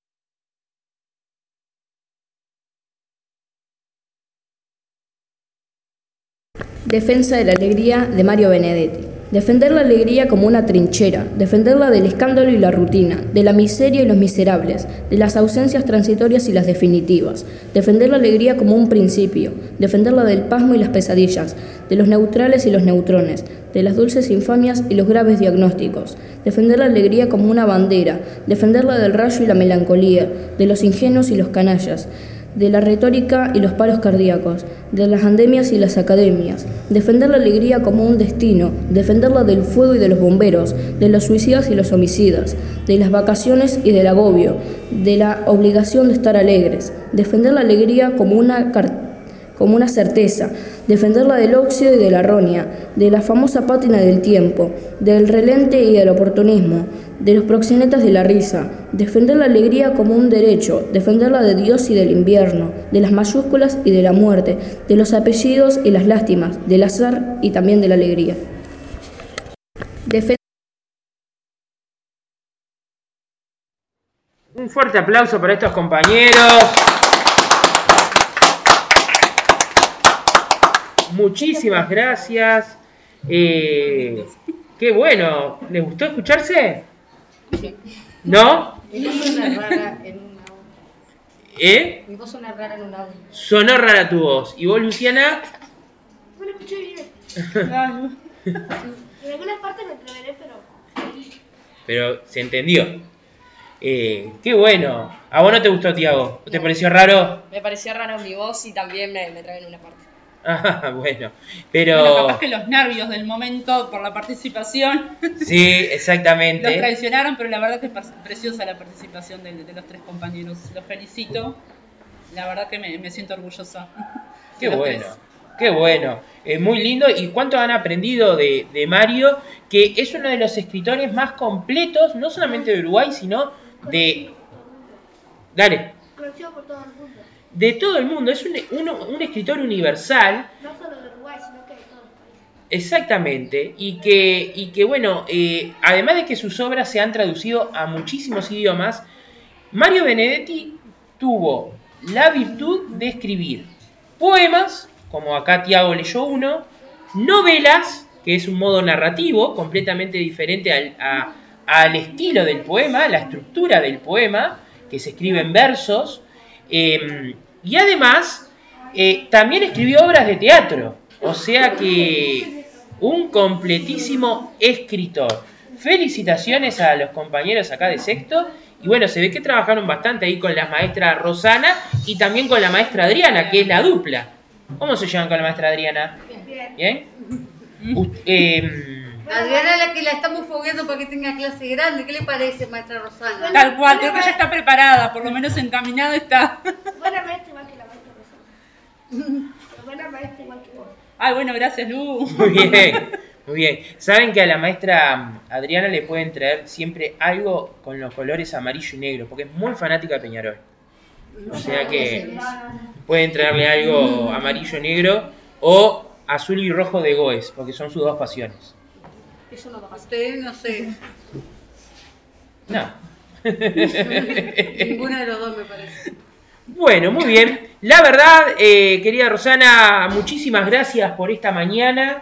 Defensa de la alegría de Mario Benedetti. Defender la alegría como una trinchera, defenderla del escándalo y la rutina, de la miseria y los miserables, de las ausencias transitorias y las definitivas. Defender la alegría como un principio, defenderla del pasmo y las pesadillas, de los neutrales y los neutrones, de las dulces infamias y los graves diagnósticos. Defender la alegría como una bandera, defenderla del rayo y la melancolía, de los ingenuos y los canallas, de la retórica y los paros cardíacos, de las andemias y las academias, defender la alegría como un destino, defenderla del fuego y de los bomberos, de los suicidas y los homicidas, de las vacaciones y del agobio, de la obligación de estar alegres, defender la alegría como una certeza, defenderla del óxido y de la roña, de la famosa pátina del tiempo, del relente y del oportunismo, de los proxenetas de la risa, defender la alegría como un derecho, defenderla de Dios y del invierno, de las mayúsculas y de la muerte, de los apellidos y las lástimas, del azar y también de la alegría. Un fuerte aplauso para estos compañeros. Muchísimas gracias. Qué bueno. ¿Les gustó escucharse? Sí. ¿No? Mi voz suena rara en un audio. ¿Eh? Mi voz suena rara en un audio. Sonó rara tu voz. ¿Y vos, Luciana? No lo escuché bien. En algunas partes me atreveré, Pero se entendió. Qué bueno. ¿A vos no te gustó, Tiago? ¿Te pareció raro? Me pareció raro mi voz y también me trabé en una parte. Ah, bueno. Pero... Bueno, capaz que los nervios del momento por la participación. Sí, exactamente. Los traicionaron, pero la verdad que es preciosa la participación de los tres compañeros. Los felicito. La verdad que me siento orgullosa. Qué bueno. Qué bueno. Muy lindo. ¿Y cuánto han aprendido de Mario? Que es uno de los escritores más completos, no solamente de Uruguay, sino de... Dale. conocido por todo el mundo. De todo el mundo. Es un escritor universal. No solo de Uruguay, sino que de todos los países. Exactamente. Y que bueno, además de que sus obras se han traducido a muchísimos idiomas, Mario Benedetti tuvo la virtud de escribir poemas, como acá Tiago leyó uno, novelas, que es un modo narrativo completamente diferente al estilo del poema, la estructura del poema, que se escribe en versos, y además también escribió obras de teatro, o sea que un completísimo escritor. Felicitaciones a los compañeros acá de sexto, y bueno, se ve que trabajaron bastante ahí con la maestra Rosana y también con la maestra Adriana, que es la dupla. ¿Cómo se llevan con la maestra Adriana? ¿Bien? Adriana es la que la estamos fogueando para que tenga clase grande. ¿Qué le parece, maestra Rosana? Tal cual, creo que ya está preparada, por lo menos encaminada está. Buena maestra igual que la maestra Rosana. Buena maestra igual que vos. Ay, bueno, gracias, Lu. Muy bien, muy bien. Saben que a la maestra Adriana le pueden traer siempre algo con los colores amarillo y negro, porque es muy fanática de Peñarol. O sea que pueden traerle algo amarillo y negro o azul y rojo de Goes, porque son sus dos pasiones. Eso no va. Usted, no sé. No. Ninguna de los dos me parece. Bueno, muy bien. La verdad, querida Rosana, muchísimas gracias por esta mañana.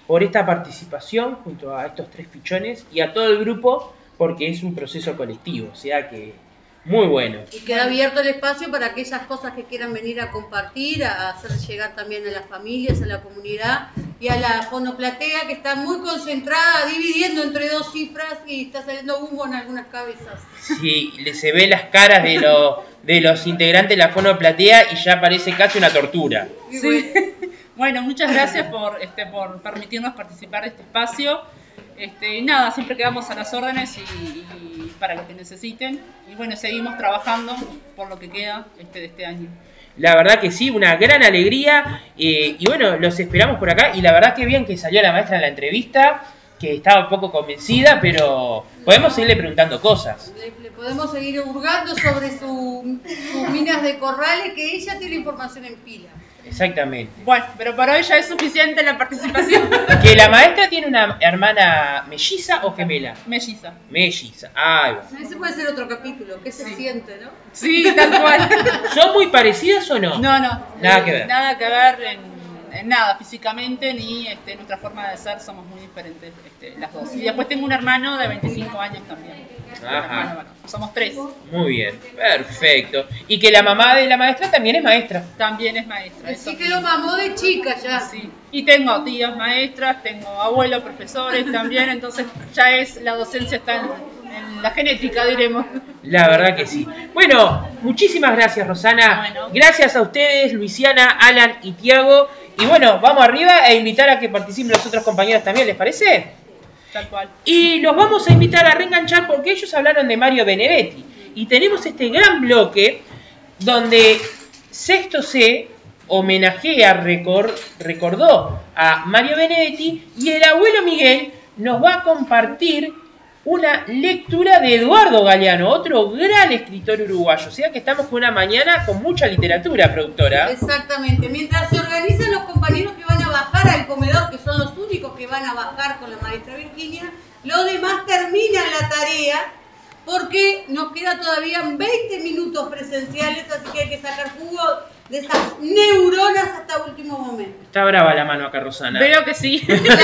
por esta participación junto a estos 3 pichones y a todo el grupo, porque es un proceso colectivo, o sea que muy bueno. Y queda abierto el espacio para aquellas cosas que quieran venir a compartir, a hacer llegar también a las familias, a la comunidad y a la fonoplatea, que está muy concentrada, dividiendo entre 2 cifras y está saliendo humo en algunas cabezas. Sí, se ve las caras de los integrantes de la fonoplatea y ya parece casi una tortura. Sí. Bueno, muchas gracias por permitirnos participar de este espacio. Nada, siempre quedamos a las órdenes y para lo que necesiten. Y bueno, seguimos trabajando por lo que queda de este año. La verdad que sí, una gran alegría. Y bueno, los esperamos por acá. Y la verdad que bien que salió la maestra en la entrevista, que estaba un poco convencida, pero podemos seguirle preguntando cosas. Le podemos seguir hurgando sobre sus minas de corrales, que ella tiene información en pila. Exactamente. Bueno, pero para hoy ya es suficiente la participación. ¿Que la maestra tiene una hermana melliza o gemela? Melliza. Melliza, ah. Ese puede ser otro capítulo, ¿qué se siente, no? Sí, tal cual. ¿Son muy parecidas o no? No. Nada que ver. Nada que ver en nada, físicamente, ni nuestra forma de ser, somos muy diferentes las dos. Y después tengo un hermano de 25 años también. Ajá. Bueno, somos 3. Muy bien, perfecto. Y que la mamá de la maestra también es maestra. También es maestra. Así que lo mamó de chica ya. Sí. Y tengo tías maestras, tengo abuelos profesores también, entonces ya la docencia está en la genética, diremos. La verdad que sí. Bueno, muchísimas gracias, Rosana. Bueno. Gracias a ustedes, Luisiana, Alan y Tiago. Y bueno, vamos arriba e invitar a que participen los otros compañeros también, ¿les parece? Tal cual. Y los vamos a invitar a reenganchar porque ellos hablaron de Mario Benedetti. Y tenemos este gran bloque donde Sexto C homenajea, recordó a Mario Benedetti, y el abuelo Miguel nos va a compartir una lectura de Eduardo Galeano, otro gran escritor uruguayo. O sea que estamos con una mañana con mucha literatura, productora. Exactamente. Mientras se organizan los compañeros que van a bajar al comedor, que son los únicos que van a bajar con la maestra Virginia, los demás terminan la tarea porque nos queda todavía 20 minutos presenciales, así que hay que sacar jugo de esas neuronas hasta último momento. Está brava la mano acá, Rosana. Veo que sí.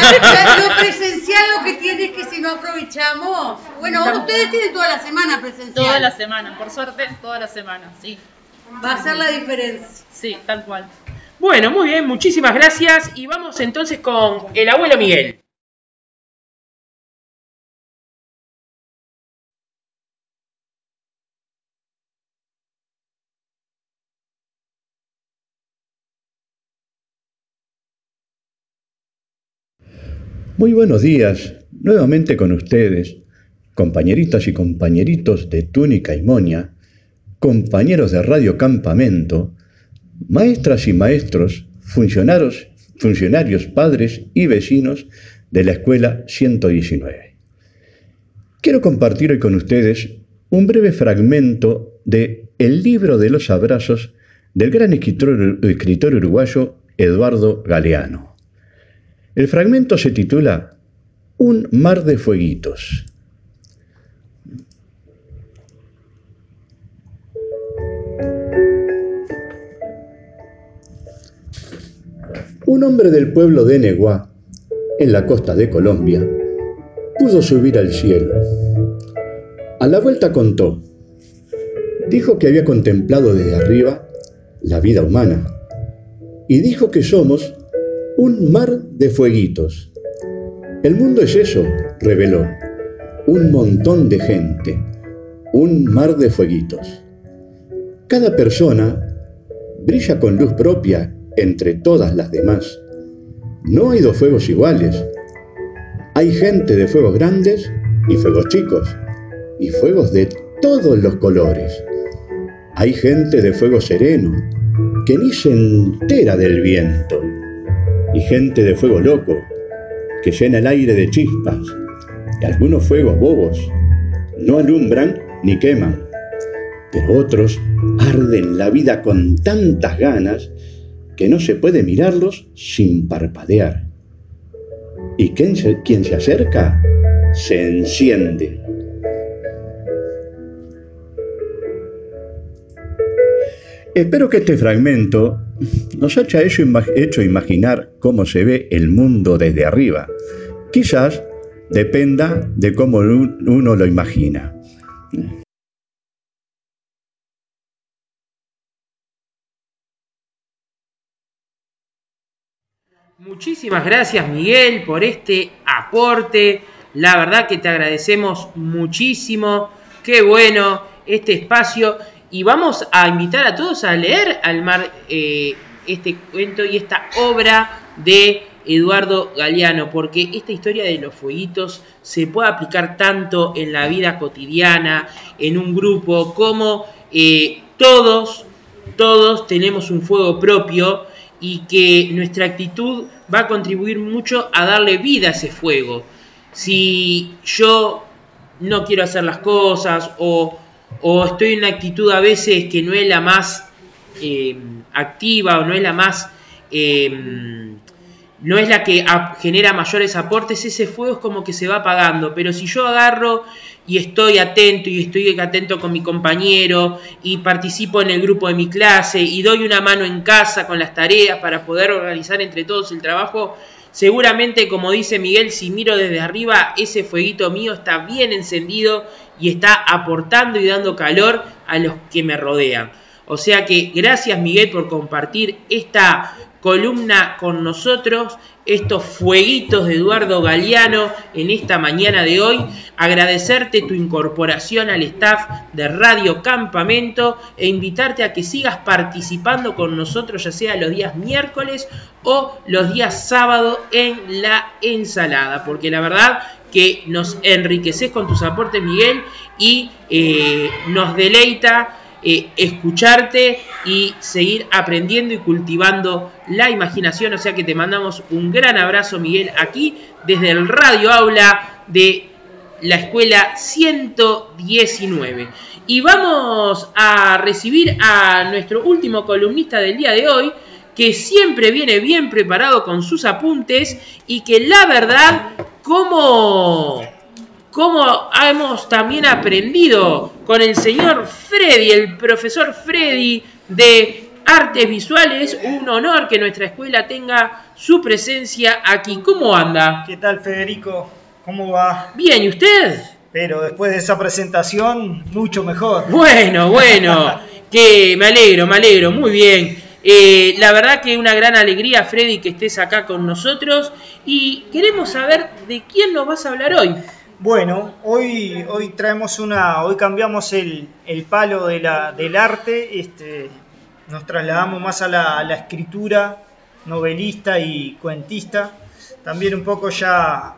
Lo presencial lo que tiene es que si no aprovechamos... Bueno, ahora ustedes tienen toda la semana presencial. Toda la semana, por suerte, toda la semana, sí. Va a ser la diferencia. Sí, tal cual. Bueno, muy bien, muchísimas gracias. Y vamos entonces con el abuelo Miguel. Muy buenos días, nuevamente con ustedes, compañeritas y compañeritos de Túnica y Moña, compañeros de Radio Campamento, maestras y maestros, funcionarios, padres y vecinos de la Escuela 119. Quiero compartir hoy con ustedes un breve fragmento de El libro de los abrazos del gran escritor uruguayo Eduardo Galeano. El fragmento se titula Un mar de fueguitos. Un hombre del pueblo de Neguá, en la costa de Colombia, pudo subir al cielo. A la vuelta contó. Dijo que había contemplado desde arriba la vida humana y dijo que somos un mar de fueguitos. El mundo es eso, reveló. Un montón de gente. Un mar de fueguitos. Cada persona brilla con luz propia entre todas las demás. No hay dos fuegos iguales. Hay gente de fuegos grandes y fuegos chicos, y fuegos de todos los colores. Hay gente de fuego sereno, que ni se entera del viento, y gente de fuego loco, que llena el aire de chispas, y algunos fuegos bobos no alumbran ni queman, pero otros arden la vida con tantas ganas que no se puede mirarlos sin parpadear. Y quien se acerca, se enciende. Espero que este fragmento nos ha hecho imaginar cómo se ve el mundo desde arriba. Quizás dependa de cómo uno lo imagina. Muchísimas gracias, Miguel, por este aporte. La verdad que te agradecemos muchísimo. Qué bueno este espacio. Y vamos a invitar a todos a leer este cuento y esta obra de Eduardo Galeano, porque esta historia de los fueguitos se puede aplicar tanto en la vida cotidiana, en un grupo, como todos tenemos un fuego propio y que nuestra actitud va a contribuir mucho a darle vida a ese fuego. Si yo no quiero hacer las cosas o estoy en una actitud a veces que no es la más activa o no es la más no es la que genera mayores aportes, ese fuego es como que se va apagando. Pero si yo agarro y estoy atento con mi compañero y participo en el grupo de mi clase y doy una mano en casa con las tareas para poder organizar entre todos el trabajo, seguramente, como dice Miguel, si miro desde arriba, ese fueguito mío está bien encendido y está aportando y dando calor a los que me rodean. O sea que gracias, Miguel, por compartir esta columna con nosotros, estos fueguitos de Eduardo Galeano en esta mañana de hoy. Agradecerte tu incorporación al staff de Radio Campamento e invitarte a que sigas participando con nosotros, ya sea los días miércoles o los días sábado en la ensalada, porque la verdad que nos enriqueces con tus aportes, Miguel, y nos deleita escucharte y seguir aprendiendo y cultivando la imaginación. O sea que te mandamos un gran abrazo, Miguel, aquí desde el Radio Aula de la Escuela 119. Y vamos a recibir a nuestro último columnista del día de hoy, que siempre viene bien preparado con sus apuntes y que la verdad, como hemos también aprendido con el señor Freddy, el profesor Freddy de Artes Visuales, un honor que nuestra escuela tenga su presencia aquí. ¿Cómo anda? ¿Qué tal, Federico? ¿Cómo va? Bien, ¿y usted? Pero después de esa presentación, mucho mejor. Bueno, que me alegro, muy bien. La verdad que una gran alegría, Freddy, que estés acá con nosotros y queremos saber de quién nos vas a hablar hoy. Bueno, hoy cambiamos el palo del arte, nos trasladamos más a la escritura novelista y cuentista, también un poco ya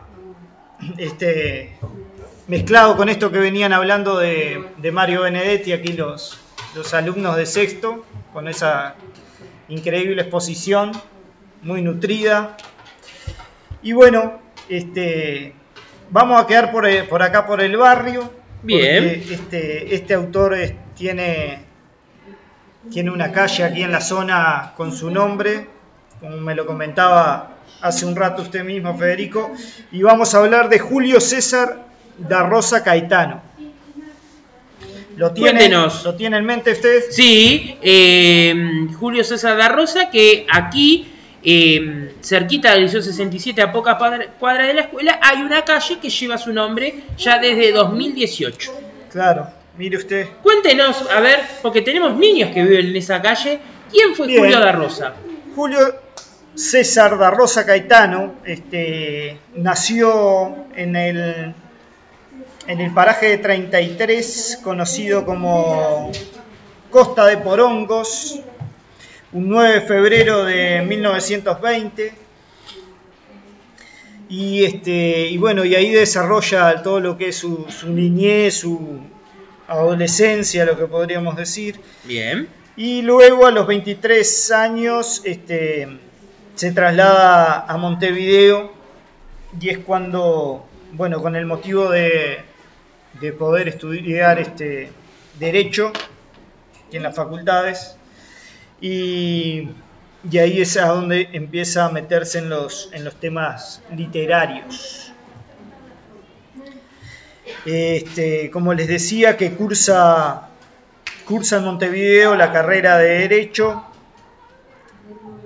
mezclado con esto que venían hablando de Mario Benedetti, aquí los alumnos de sexto, con esa increíble exposición, muy nutrida. Y bueno, vamos a quedar por acá por el barrio. Bien. Porque este autor tiene una calle aquí en la zona con su nombre, como me lo comentaba hace un rato usted mismo, Federico, y vamos a hablar de Julio César da Rosa Caetano. Cuéntenos. ¿Lo tiene en mente usted? Sí, Julio César da Rosa, que aquí cerquita del Liceo 67, a pocas cuadras de la escuela, hay una calle que lleva su nombre ya desde 2018. Claro, mire usted. Cuéntenos, a ver, porque tenemos niños que viven en esa calle. ¿Quién fue Julio da Rosa? Julio César da Rosa Caetano nació en el paraje de 33, conocido como Costa de Porongos, un 9 de febrero de 1920, y bueno, y ahí desarrolla todo lo que es su niñez, su adolescencia, lo que podríamos decir. Bien. Y luego a los 23 años se traslada a Montevideo, y es cuando, bueno, con el motivo de poder estudiar Derecho en las facultades, y ahí es a donde empieza a meterse en los temas literarios. Como les decía, que cursa en Montevideo la carrera de Derecho,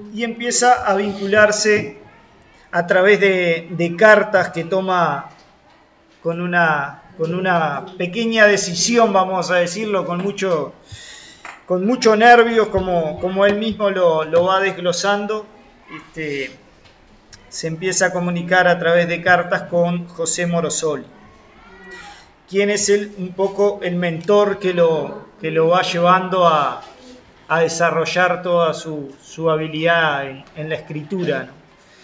y empieza a vincularse a través de cartas que toma con una pequeña decisión, vamos a decirlo, con mucho nervio, como él mismo lo va desglosando. Se empieza a comunicar a través de cartas con José Morosoli, quien es un poco el mentor que lo va llevando a desarrollar toda su habilidad en la escritura, ¿no?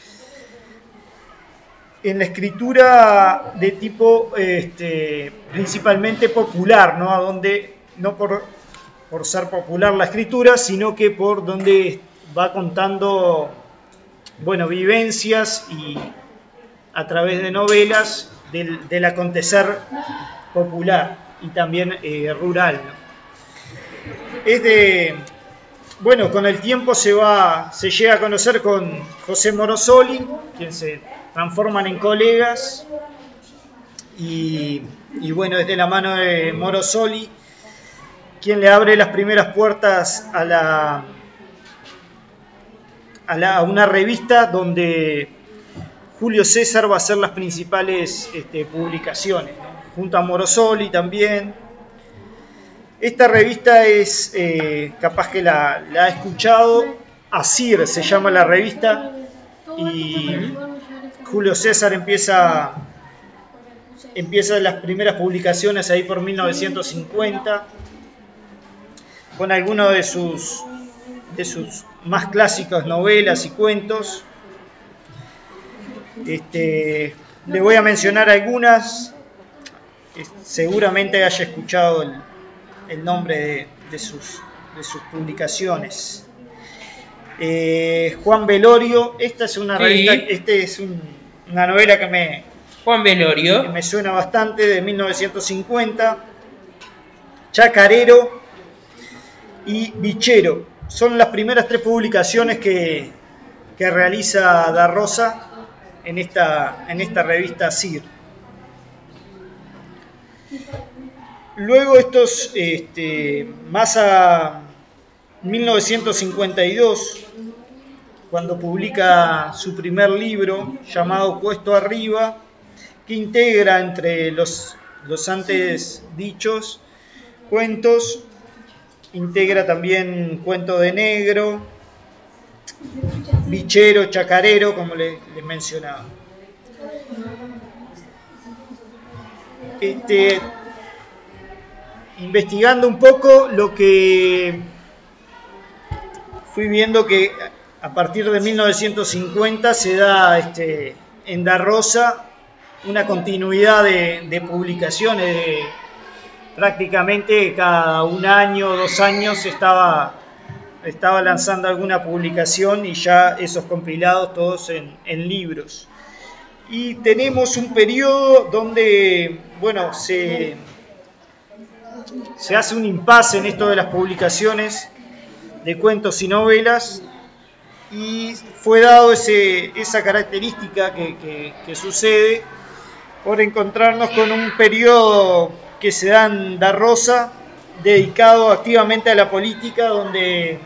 En la escritura de tipo principalmente popular, ¿no? A donde, no por ser popular la escritura, sino que por donde va contando, bueno, vivencias y a través de novelas del acontecer popular y también rural, ¿no? Bueno, con el tiempo se llega a conocer con José Morosoli, quien se transforman en colegas, y bueno, es de la mano de Morosoli quien le abre las primeras puertas a una revista donde Julio César va a hacer las principales publicaciones, ¿no? Junto a Morosoli también. Esta revista es, capaz que la ha escuchado, Asir se llama la revista, y Julio César empieza las primeras publicaciones ahí por 1950, con algunos de sus más clásicas novelas y cuentos. Le voy a mencionar algunas, seguramente haya escuchado el nombre de sus publicaciones. Juan Velorio, esta es una revista, una novela Juan Velorio, que me suena bastante, de 1950. Chacarero y Bichero son las primeras 3 publicaciones que realiza Da Rosa en esta revista Asir. Luego estos, más a 1952, cuando publica su primer libro llamado Cuesto Arriba, que integra entre los antes dichos cuentos, integra también Cuento de Negro, Bichero, Chacarero, como les mencionaba. Investigando un poco, lo que fui viendo que a partir de 1950 se da en Da Rosa una continuidad de publicaciones, prácticamente cada 1 año o 2 años estaba lanzando alguna publicación, y ya esos compilados todos en libros. Y tenemos un periodo donde, bueno, se hace un impasse en esto de las publicaciones de cuentos y novelas, y fue dado esa característica que sucede por encontrarnos con un periodo que se da en Da Rosa dedicado activamente a la política, donde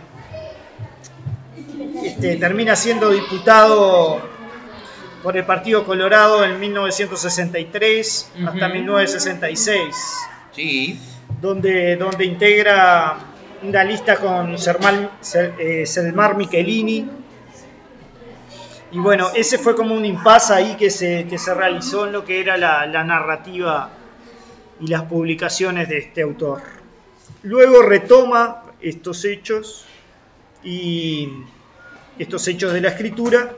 termina siendo diputado por el Partido Colorado en 1963 hasta 1966. Sí. Donde integra una lista con Selmar Michelini. Y bueno, ese fue como un impasse ahí que se realizó en lo que era la narrativa y las publicaciones de este autor. Luego retoma estos hechos de la escritura,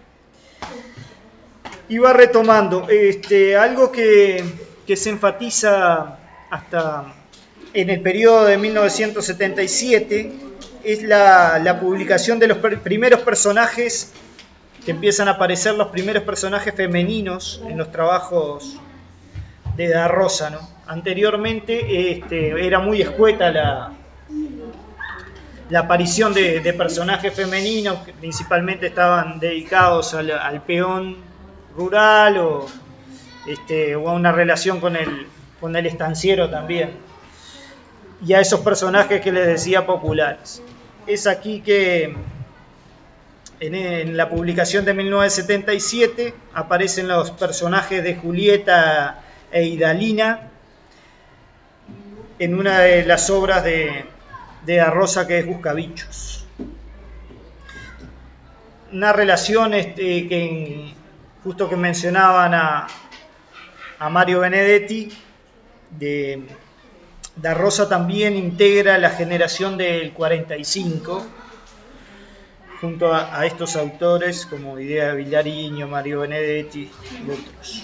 y va retomando algo que se enfatiza hasta en el periodo de 1977, es la publicación de los primeros personajes, que empiezan a aparecer los primeros personajes femeninos en los trabajos de Da Rosa, ¿no? Anteriormente era muy escueta la aparición de personajes femeninos, que principalmente estaban dedicados al peón rural o a una relación con el estanciero también, y a esos personajes que les decía populares. Es aquí que en la publicación de 1977 aparecen los personajes de Julieta e Idalina en una de las obras de Da Rosa, que es Buscabichos. Una relación que justo que mencionaban a Mario Benedetti, Da Rosa también integra la generación del 45 junto a estos autores como Idea Villariño, Mario Benedetti y otros.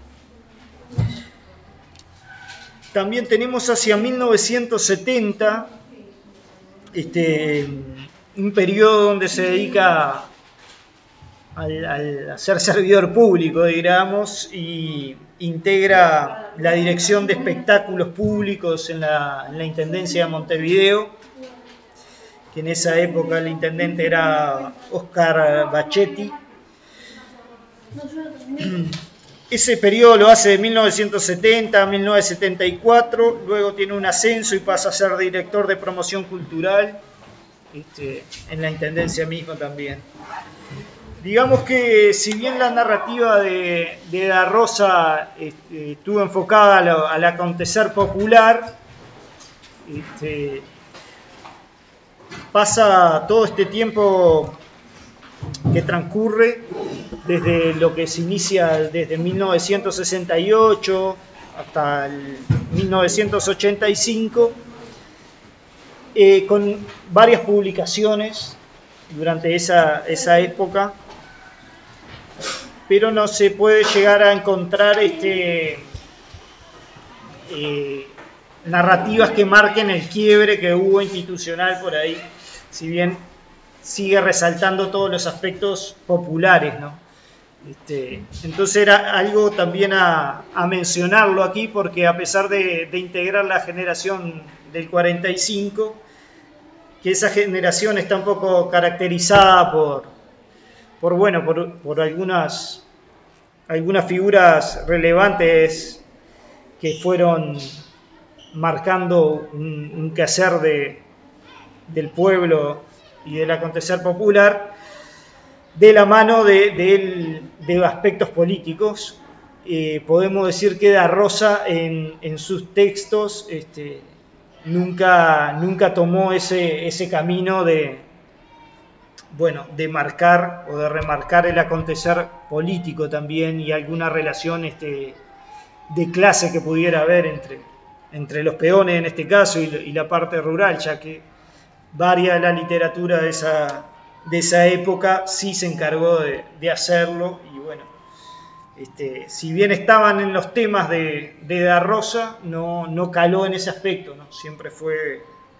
También tenemos hacia 1970 un periodo donde se dedica al ser servidor público, digamos, y integra la dirección de espectáculos públicos en la Intendencia de Montevideo, que en esa época el intendente era Oscar Bachetti. Ese periodo lo hace de 1970 a 1974, luego tiene un ascenso y pasa a ser director de promoción cultural en la Intendencia misma también. Digamos que si bien la narrativa de Da Rosa estuvo enfocada al acontecer popular, pasa todo este tiempo que transcurre desde lo que se inicia desde 1968 hasta el 1985, con varias publicaciones durante esa época, pero no se puede llegar a encontrar narrativas que marquen el quiebre que hubo institucional por ahí, si bien sigue resaltando todos los aspectos populares, ¿no? Entonces era algo también a mencionarlo aquí, porque a pesar de integrar la generación del 45, que esa generación está un poco caracterizada por algunas figuras relevantes que fueron marcando un quehacer del pueblo y del acontecer popular, de la mano de aspectos políticos. Podemos decir que Da Rosa en sus textos nunca tomó ese camino de marcar o de remarcar el acontecer político también, y alguna relación de clase que pudiera haber entre los peones en este caso y la parte rural, ya que varia la literatura de esa época sí se encargó de hacerlo. Y bueno, si bien estaban en los temas de Da Rosa, no caló en ese aspecto, ¿no? Siempre fue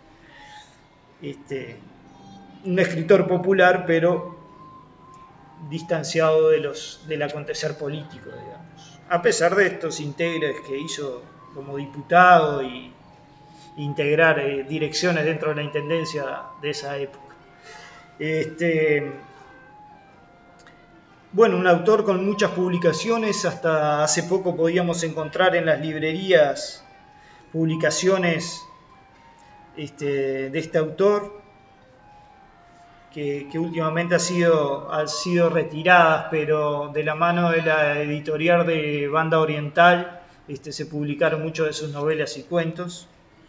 un escritor popular, pero distanciado del acontecer político, digamos. A pesar de estos integres que hizo como diputado y integrar direcciones dentro de la intendencia de esa época. Un autor con muchas publicaciones. Hasta hace poco podíamos encontrar en las librerías publicaciones de este autor, que últimamente han sido retiradas, pero de la mano de la editorial de Banda Oriental se publicaron muchas de sus novelas y cuentos.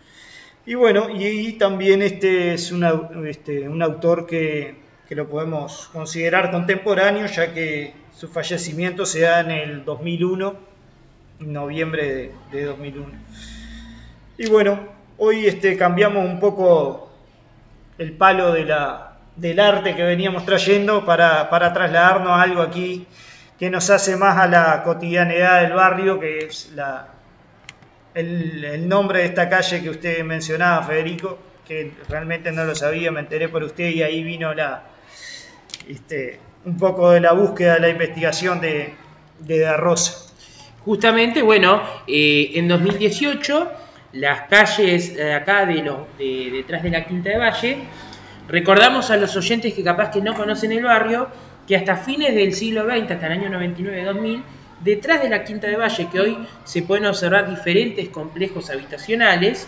Y también es un autor que lo podemos considerar contemporáneo, ya que su fallecimiento se da en el 2001, en noviembre de 2001. Y hoy cambiamos un poco el palo del arte que veníamos trayendo para trasladarnos a algo aquí que nos hace más a la cotidianidad del barrio, que es el nombre de esta calle que usted mencionaba, Federico, que realmente no lo sabía, me enteré por usted, y ahí vino un poco de la búsqueda, de la investigación de Da Rosa. Justamente, en 2018, las calles acá detrás de la Quinta de Valle, recordamos a los oyentes que capaz que no conocen el barrio, que hasta fines del siglo XX, hasta el año 99-2000, detrás de la Quinta de Valle, que hoy se pueden observar diferentes complejos habitacionales,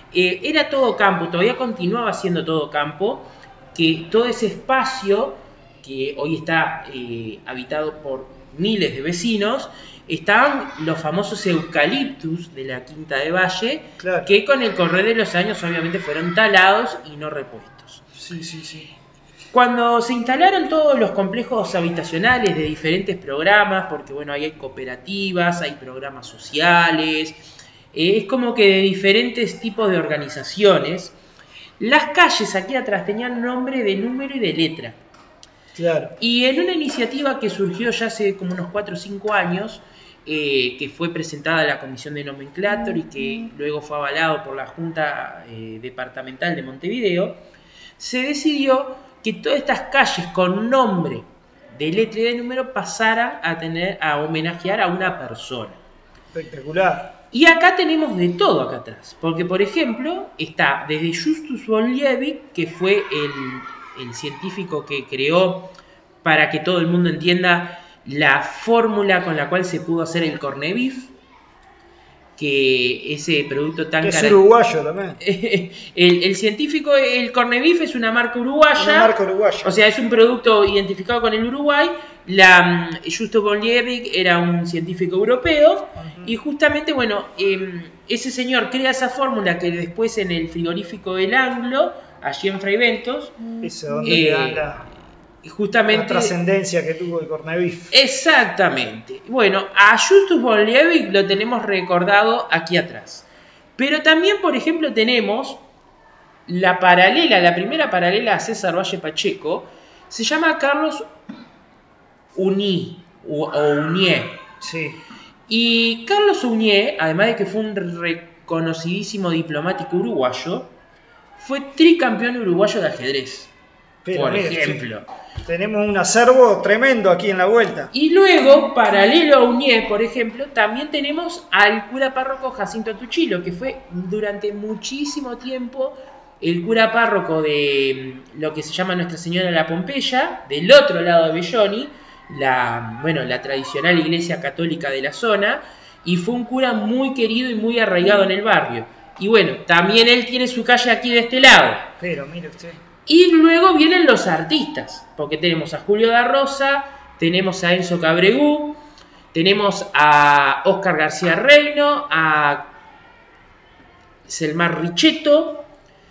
era todo campo, todavía continuaba siendo todo campo, que todo ese espacio que hoy está habitado por miles de vecinos, estaban los famosos eucaliptus de la Quinta de Valle, Claro. que con el correr de los años obviamente fueron talados y no repuestos. Sí, sí, sí. Cuando se instalaron todos los complejos habitacionales de diferentes programas, porque bueno, ahí hay cooperativas, hay programas sociales, es como que de diferentes tipos de organizaciones, las calles aquí atrás tenían nombre de número y de letra. Claro. Y en una iniciativa que surgió ya hace como unos 4 o 5 años, que fue presentada a la Comisión de Nomenclator y que luego fue avalado por la Junta Departamental de Montevideo, se decidió que todas estas calles con nombre de letra y de número pasaran a homenajear a una persona. Espectacular. Y acá tenemos de todo acá atrás, porque por ejemplo está desde Justus von Liebig, que fue el científico que creó, para que todo el mundo entienda, la fórmula con la cual se pudo hacer el corned beef, que ese producto tan que es uruguayo también. El científico, el corned beef es una marca uruguaya. Una marca uruguaya. O sea, es un producto identificado con el Uruguay. Justus von Liebig era un científico europeo. Y justamente, bueno, ese señor crea esa fórmula que después en el frigorífico del Anglo, allí en Fray Bentos, Eso, donde le dan justamente la trascendencia que tuvo el corned beef. Exactamente. Bueno, a Justus von Liebig lo tenemos recordado aquí atrás. Pero también, por ejemplo, tenemos la primera paralela a César Valle Pacheco, se llama Carlos Uní o Unié. Sí. Y Carlos Uñé, además de que fue un reconocidísimo diplomático uruguayo, fue tricampeón uruguayo de ajedrez, por ejemplo. Tenemos un acervo tremendo aquí en la vuelta. Y luego, paralelo a Uñé, por ejemplo, también tenemos al cura párroco Jacinto Tuchilo, que fue durante muchísimo tiempo el cura párroco de lo que se llama Nuestra Señora de la Pompeya, del otro lado de Belloni, la tradicional iglesia católica de la zona, y fue un cura muy querido y muy arraigado en el barrio. Y bueno, también él tiene su calle aquí de este lado. Pero mire usted. Y luego vienen los artistas, porque tenemos a Julio da Rosa, tenemos a Enzo Cabregú, tenemos a Óscar García Reino, a Selmar Richetto.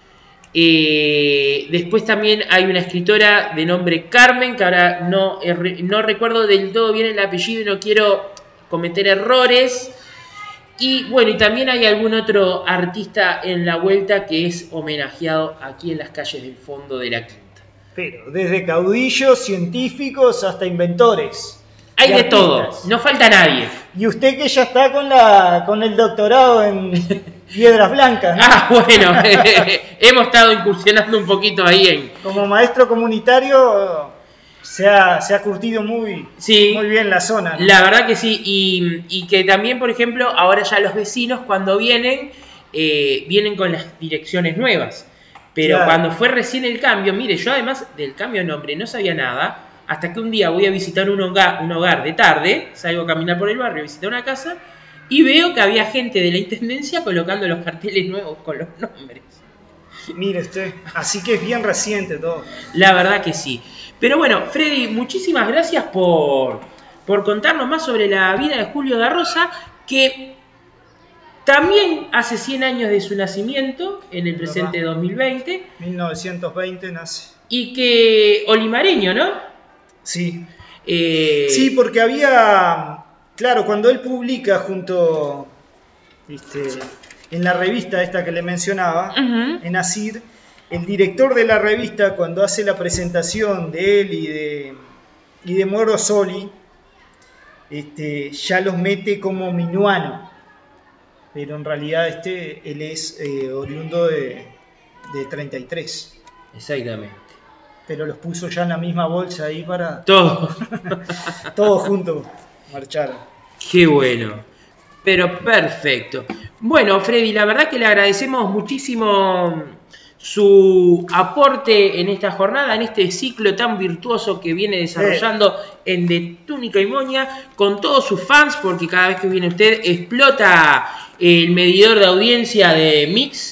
Después también hay una escritora de nombre Carmen, que ahora no recuerdo del todo bien el apellido y no quiero cometer errores. Y bueno, y también hay algún otro artista en la vuelta que es homenajeado aquí en las calles del fondo de la Quinta. Pero desde caudillos, científicos hasta inventores. Hay de todo, no falta nadie. Y usted que ya está con el doctorado en piedras blancas, ¿no? Ah, bueno, hemos estado incursionando un poquito ahí en... Como maestro comunitario se ha curtido muy bien la zona, ¿no? La verdad que sí, y que también, por ejemplo, ahora ya los vecinos cuando vienen con las direcciones nuevas. Pero Claro. cuando fue recién el cambio, mire, yo además del cambio de nombre no sabía nada, hasta que un día voy a visitar un hogar de tarde, salgo a caminar por el barrio, a visitar una casa, y veo que había gente de la intendencia colocando los carteles nuevos con los nombres. Mire usted, así que es bien reciente todo. La verdad que sí. Pero bueno, Freddy, muchísimas gracias por contarnos más sobre la vida de Julio da Rosa, que también hace 100 años de su nacimiento, en el presente 2020. 1920 nace. Y que olimareño, ¿no? Sí. Sí, porque había... Claro, cuando él publica junto... en la revista esta que le mencionaba, en Asir, el director de la revista, cuando hace la presentación de él y de Moro Soli, ya los mete como minuano. Pero en realidad él es oriundo de 33. Exactamente. Pero los puso ya en la misma bolsa ahí para... Todos. Todos juntos marcharon. Qué bueno. Pero perfecto. Bueno, Freddy, la verdad que le agradecemos muchísimo su aporte en esta jornada, en este ciclo tan virtuoso que viene desarrollando en De Túnica y Moña, con todos sus fans, porque cada vez que viene usted explota el medidor de audiencia de Mix.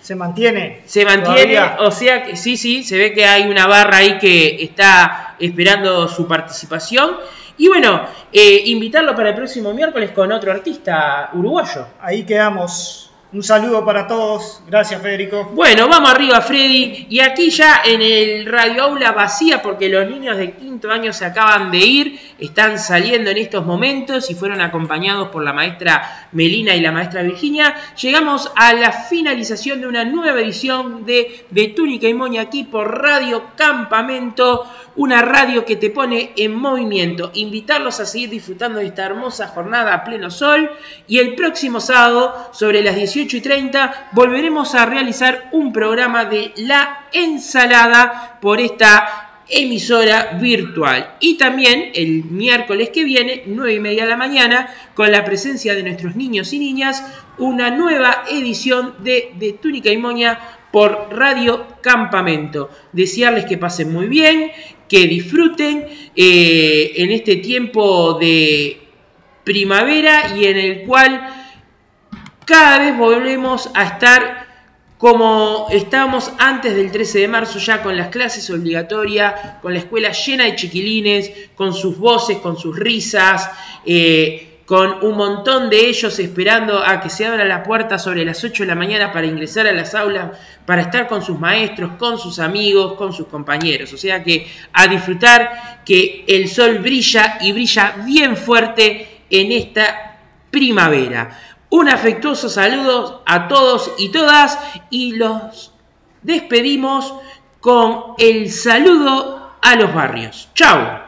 ¿Se mantiene? Se mantiene, ¿Todavía? o sea que sí, se ve que hay una barra ahí que está esperando su participación. Y bueno, invitarlo para el próximo miércoles con otro artista uruguayo. Ahí quedamos. Un saludo para todos. Gracias, Federico. Bueno, vamos arriba, Freddy. Y aquí ya en el Radio Aula vacía, porque los niños de quinto año se acaban de ir, están saliendo en estos momentos y fueron acompañados por la maestra Melina y la maestra Virginia. Llegamos a la finalización de una nueva edición de Túnica y Moña aquí por Radio Campamento, una radio que te pone en movimiento. Invitarlos a seguir disfrutando de esta hermosa jornada a pleno sol, y el próximo sábado sobre las 18:30 volveremos a realizar un programa de La Ensalada por esta emisora virtual, y también el miércoles que viene 9:30 de la mañana, con la presencia de nuestros niños y niñas, una nueva edición de Túnica y Moña por Radio Campamento. Desearles que pasen muy bien, que disfruten en este tiempo de primavera, y en el cual cada vez volvemos a estar como estábamos antes del 13 de marzo, ya con las clases obligatorias, con la escuela llena de chiquilines, con sus voces, con sus risas, con un montón de ellos esperando a que se abra la puerta sobre las 8 de la mañana para ingresar a las aulas, para estar con sus maestros, con sus amigos, con sus compañeros. O sea que a disfrutar, que el sol brilla y brilla bien fuerte en esta primavera. Un afectuoso saludo a todos y todas, y los despedimos con el saludo a los barrios. ¡Chau!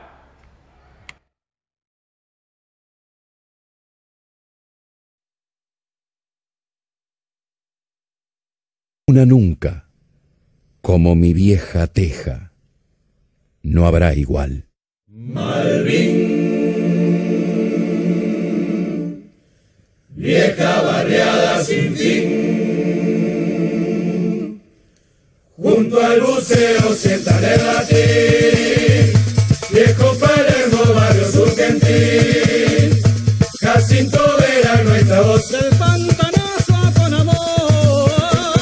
Una nunca, como mi vieja teja, no habrá igual. Malvin, vieja barriada sin fin, junto al buceo sientan el latín, viejo Palermo, barrio Surquentín, Jacinto Vera, nuestra voz del pantanazo con amor,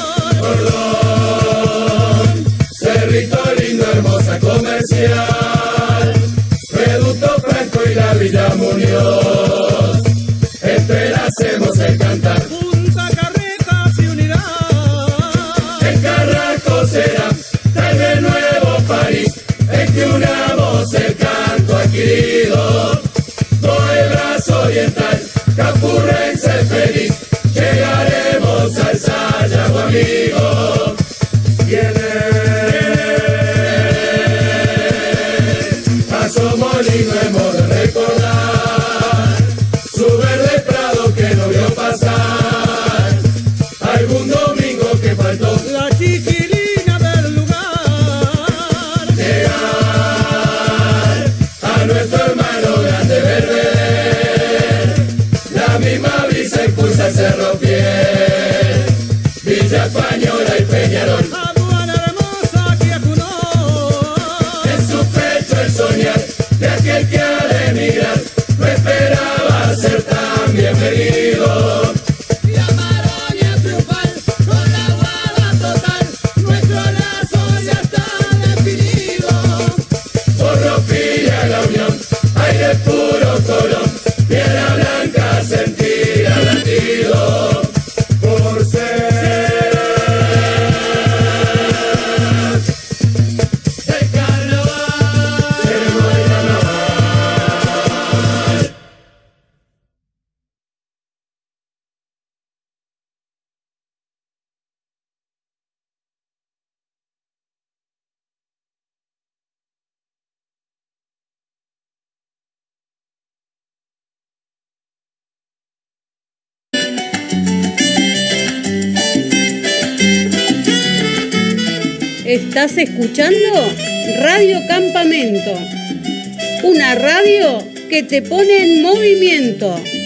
Cordón, Cerrito Lindo, hermosa comercial, Reducto Franco y la Villa Muñoz, entrelacemos el cantar. Punta Carretas y unidad. El Carrasco será tal vez nuevo París, en que unamos el canto adquirido. Todo el brazo oriental, Capurrense feliz, llegaremos al Sayago amigo. Viene Paso Molino hemos de recordar, su verde prado que no vio pasar algún domingo que faltó, la chiquilina del lugar. Llegar a nuestro hermano grande verde, la misma brisa impulsa el Cerro Fiel, Villa Española y Peñarol. Aduana hermosa que acunó en su pecho el soñar de aquel que ha de emigrar no esperaba ser tan bienvenido. Y Amaroña triunfal con la guarda total, nuestro lazo ya está definido. Porropilla la unión, aire puro Colón, piedra blanca sentir al latido. Por ser el carnaval, queremos el carnaval. Estás escuchando Radio Campamento, una radio que te pone en movimiento.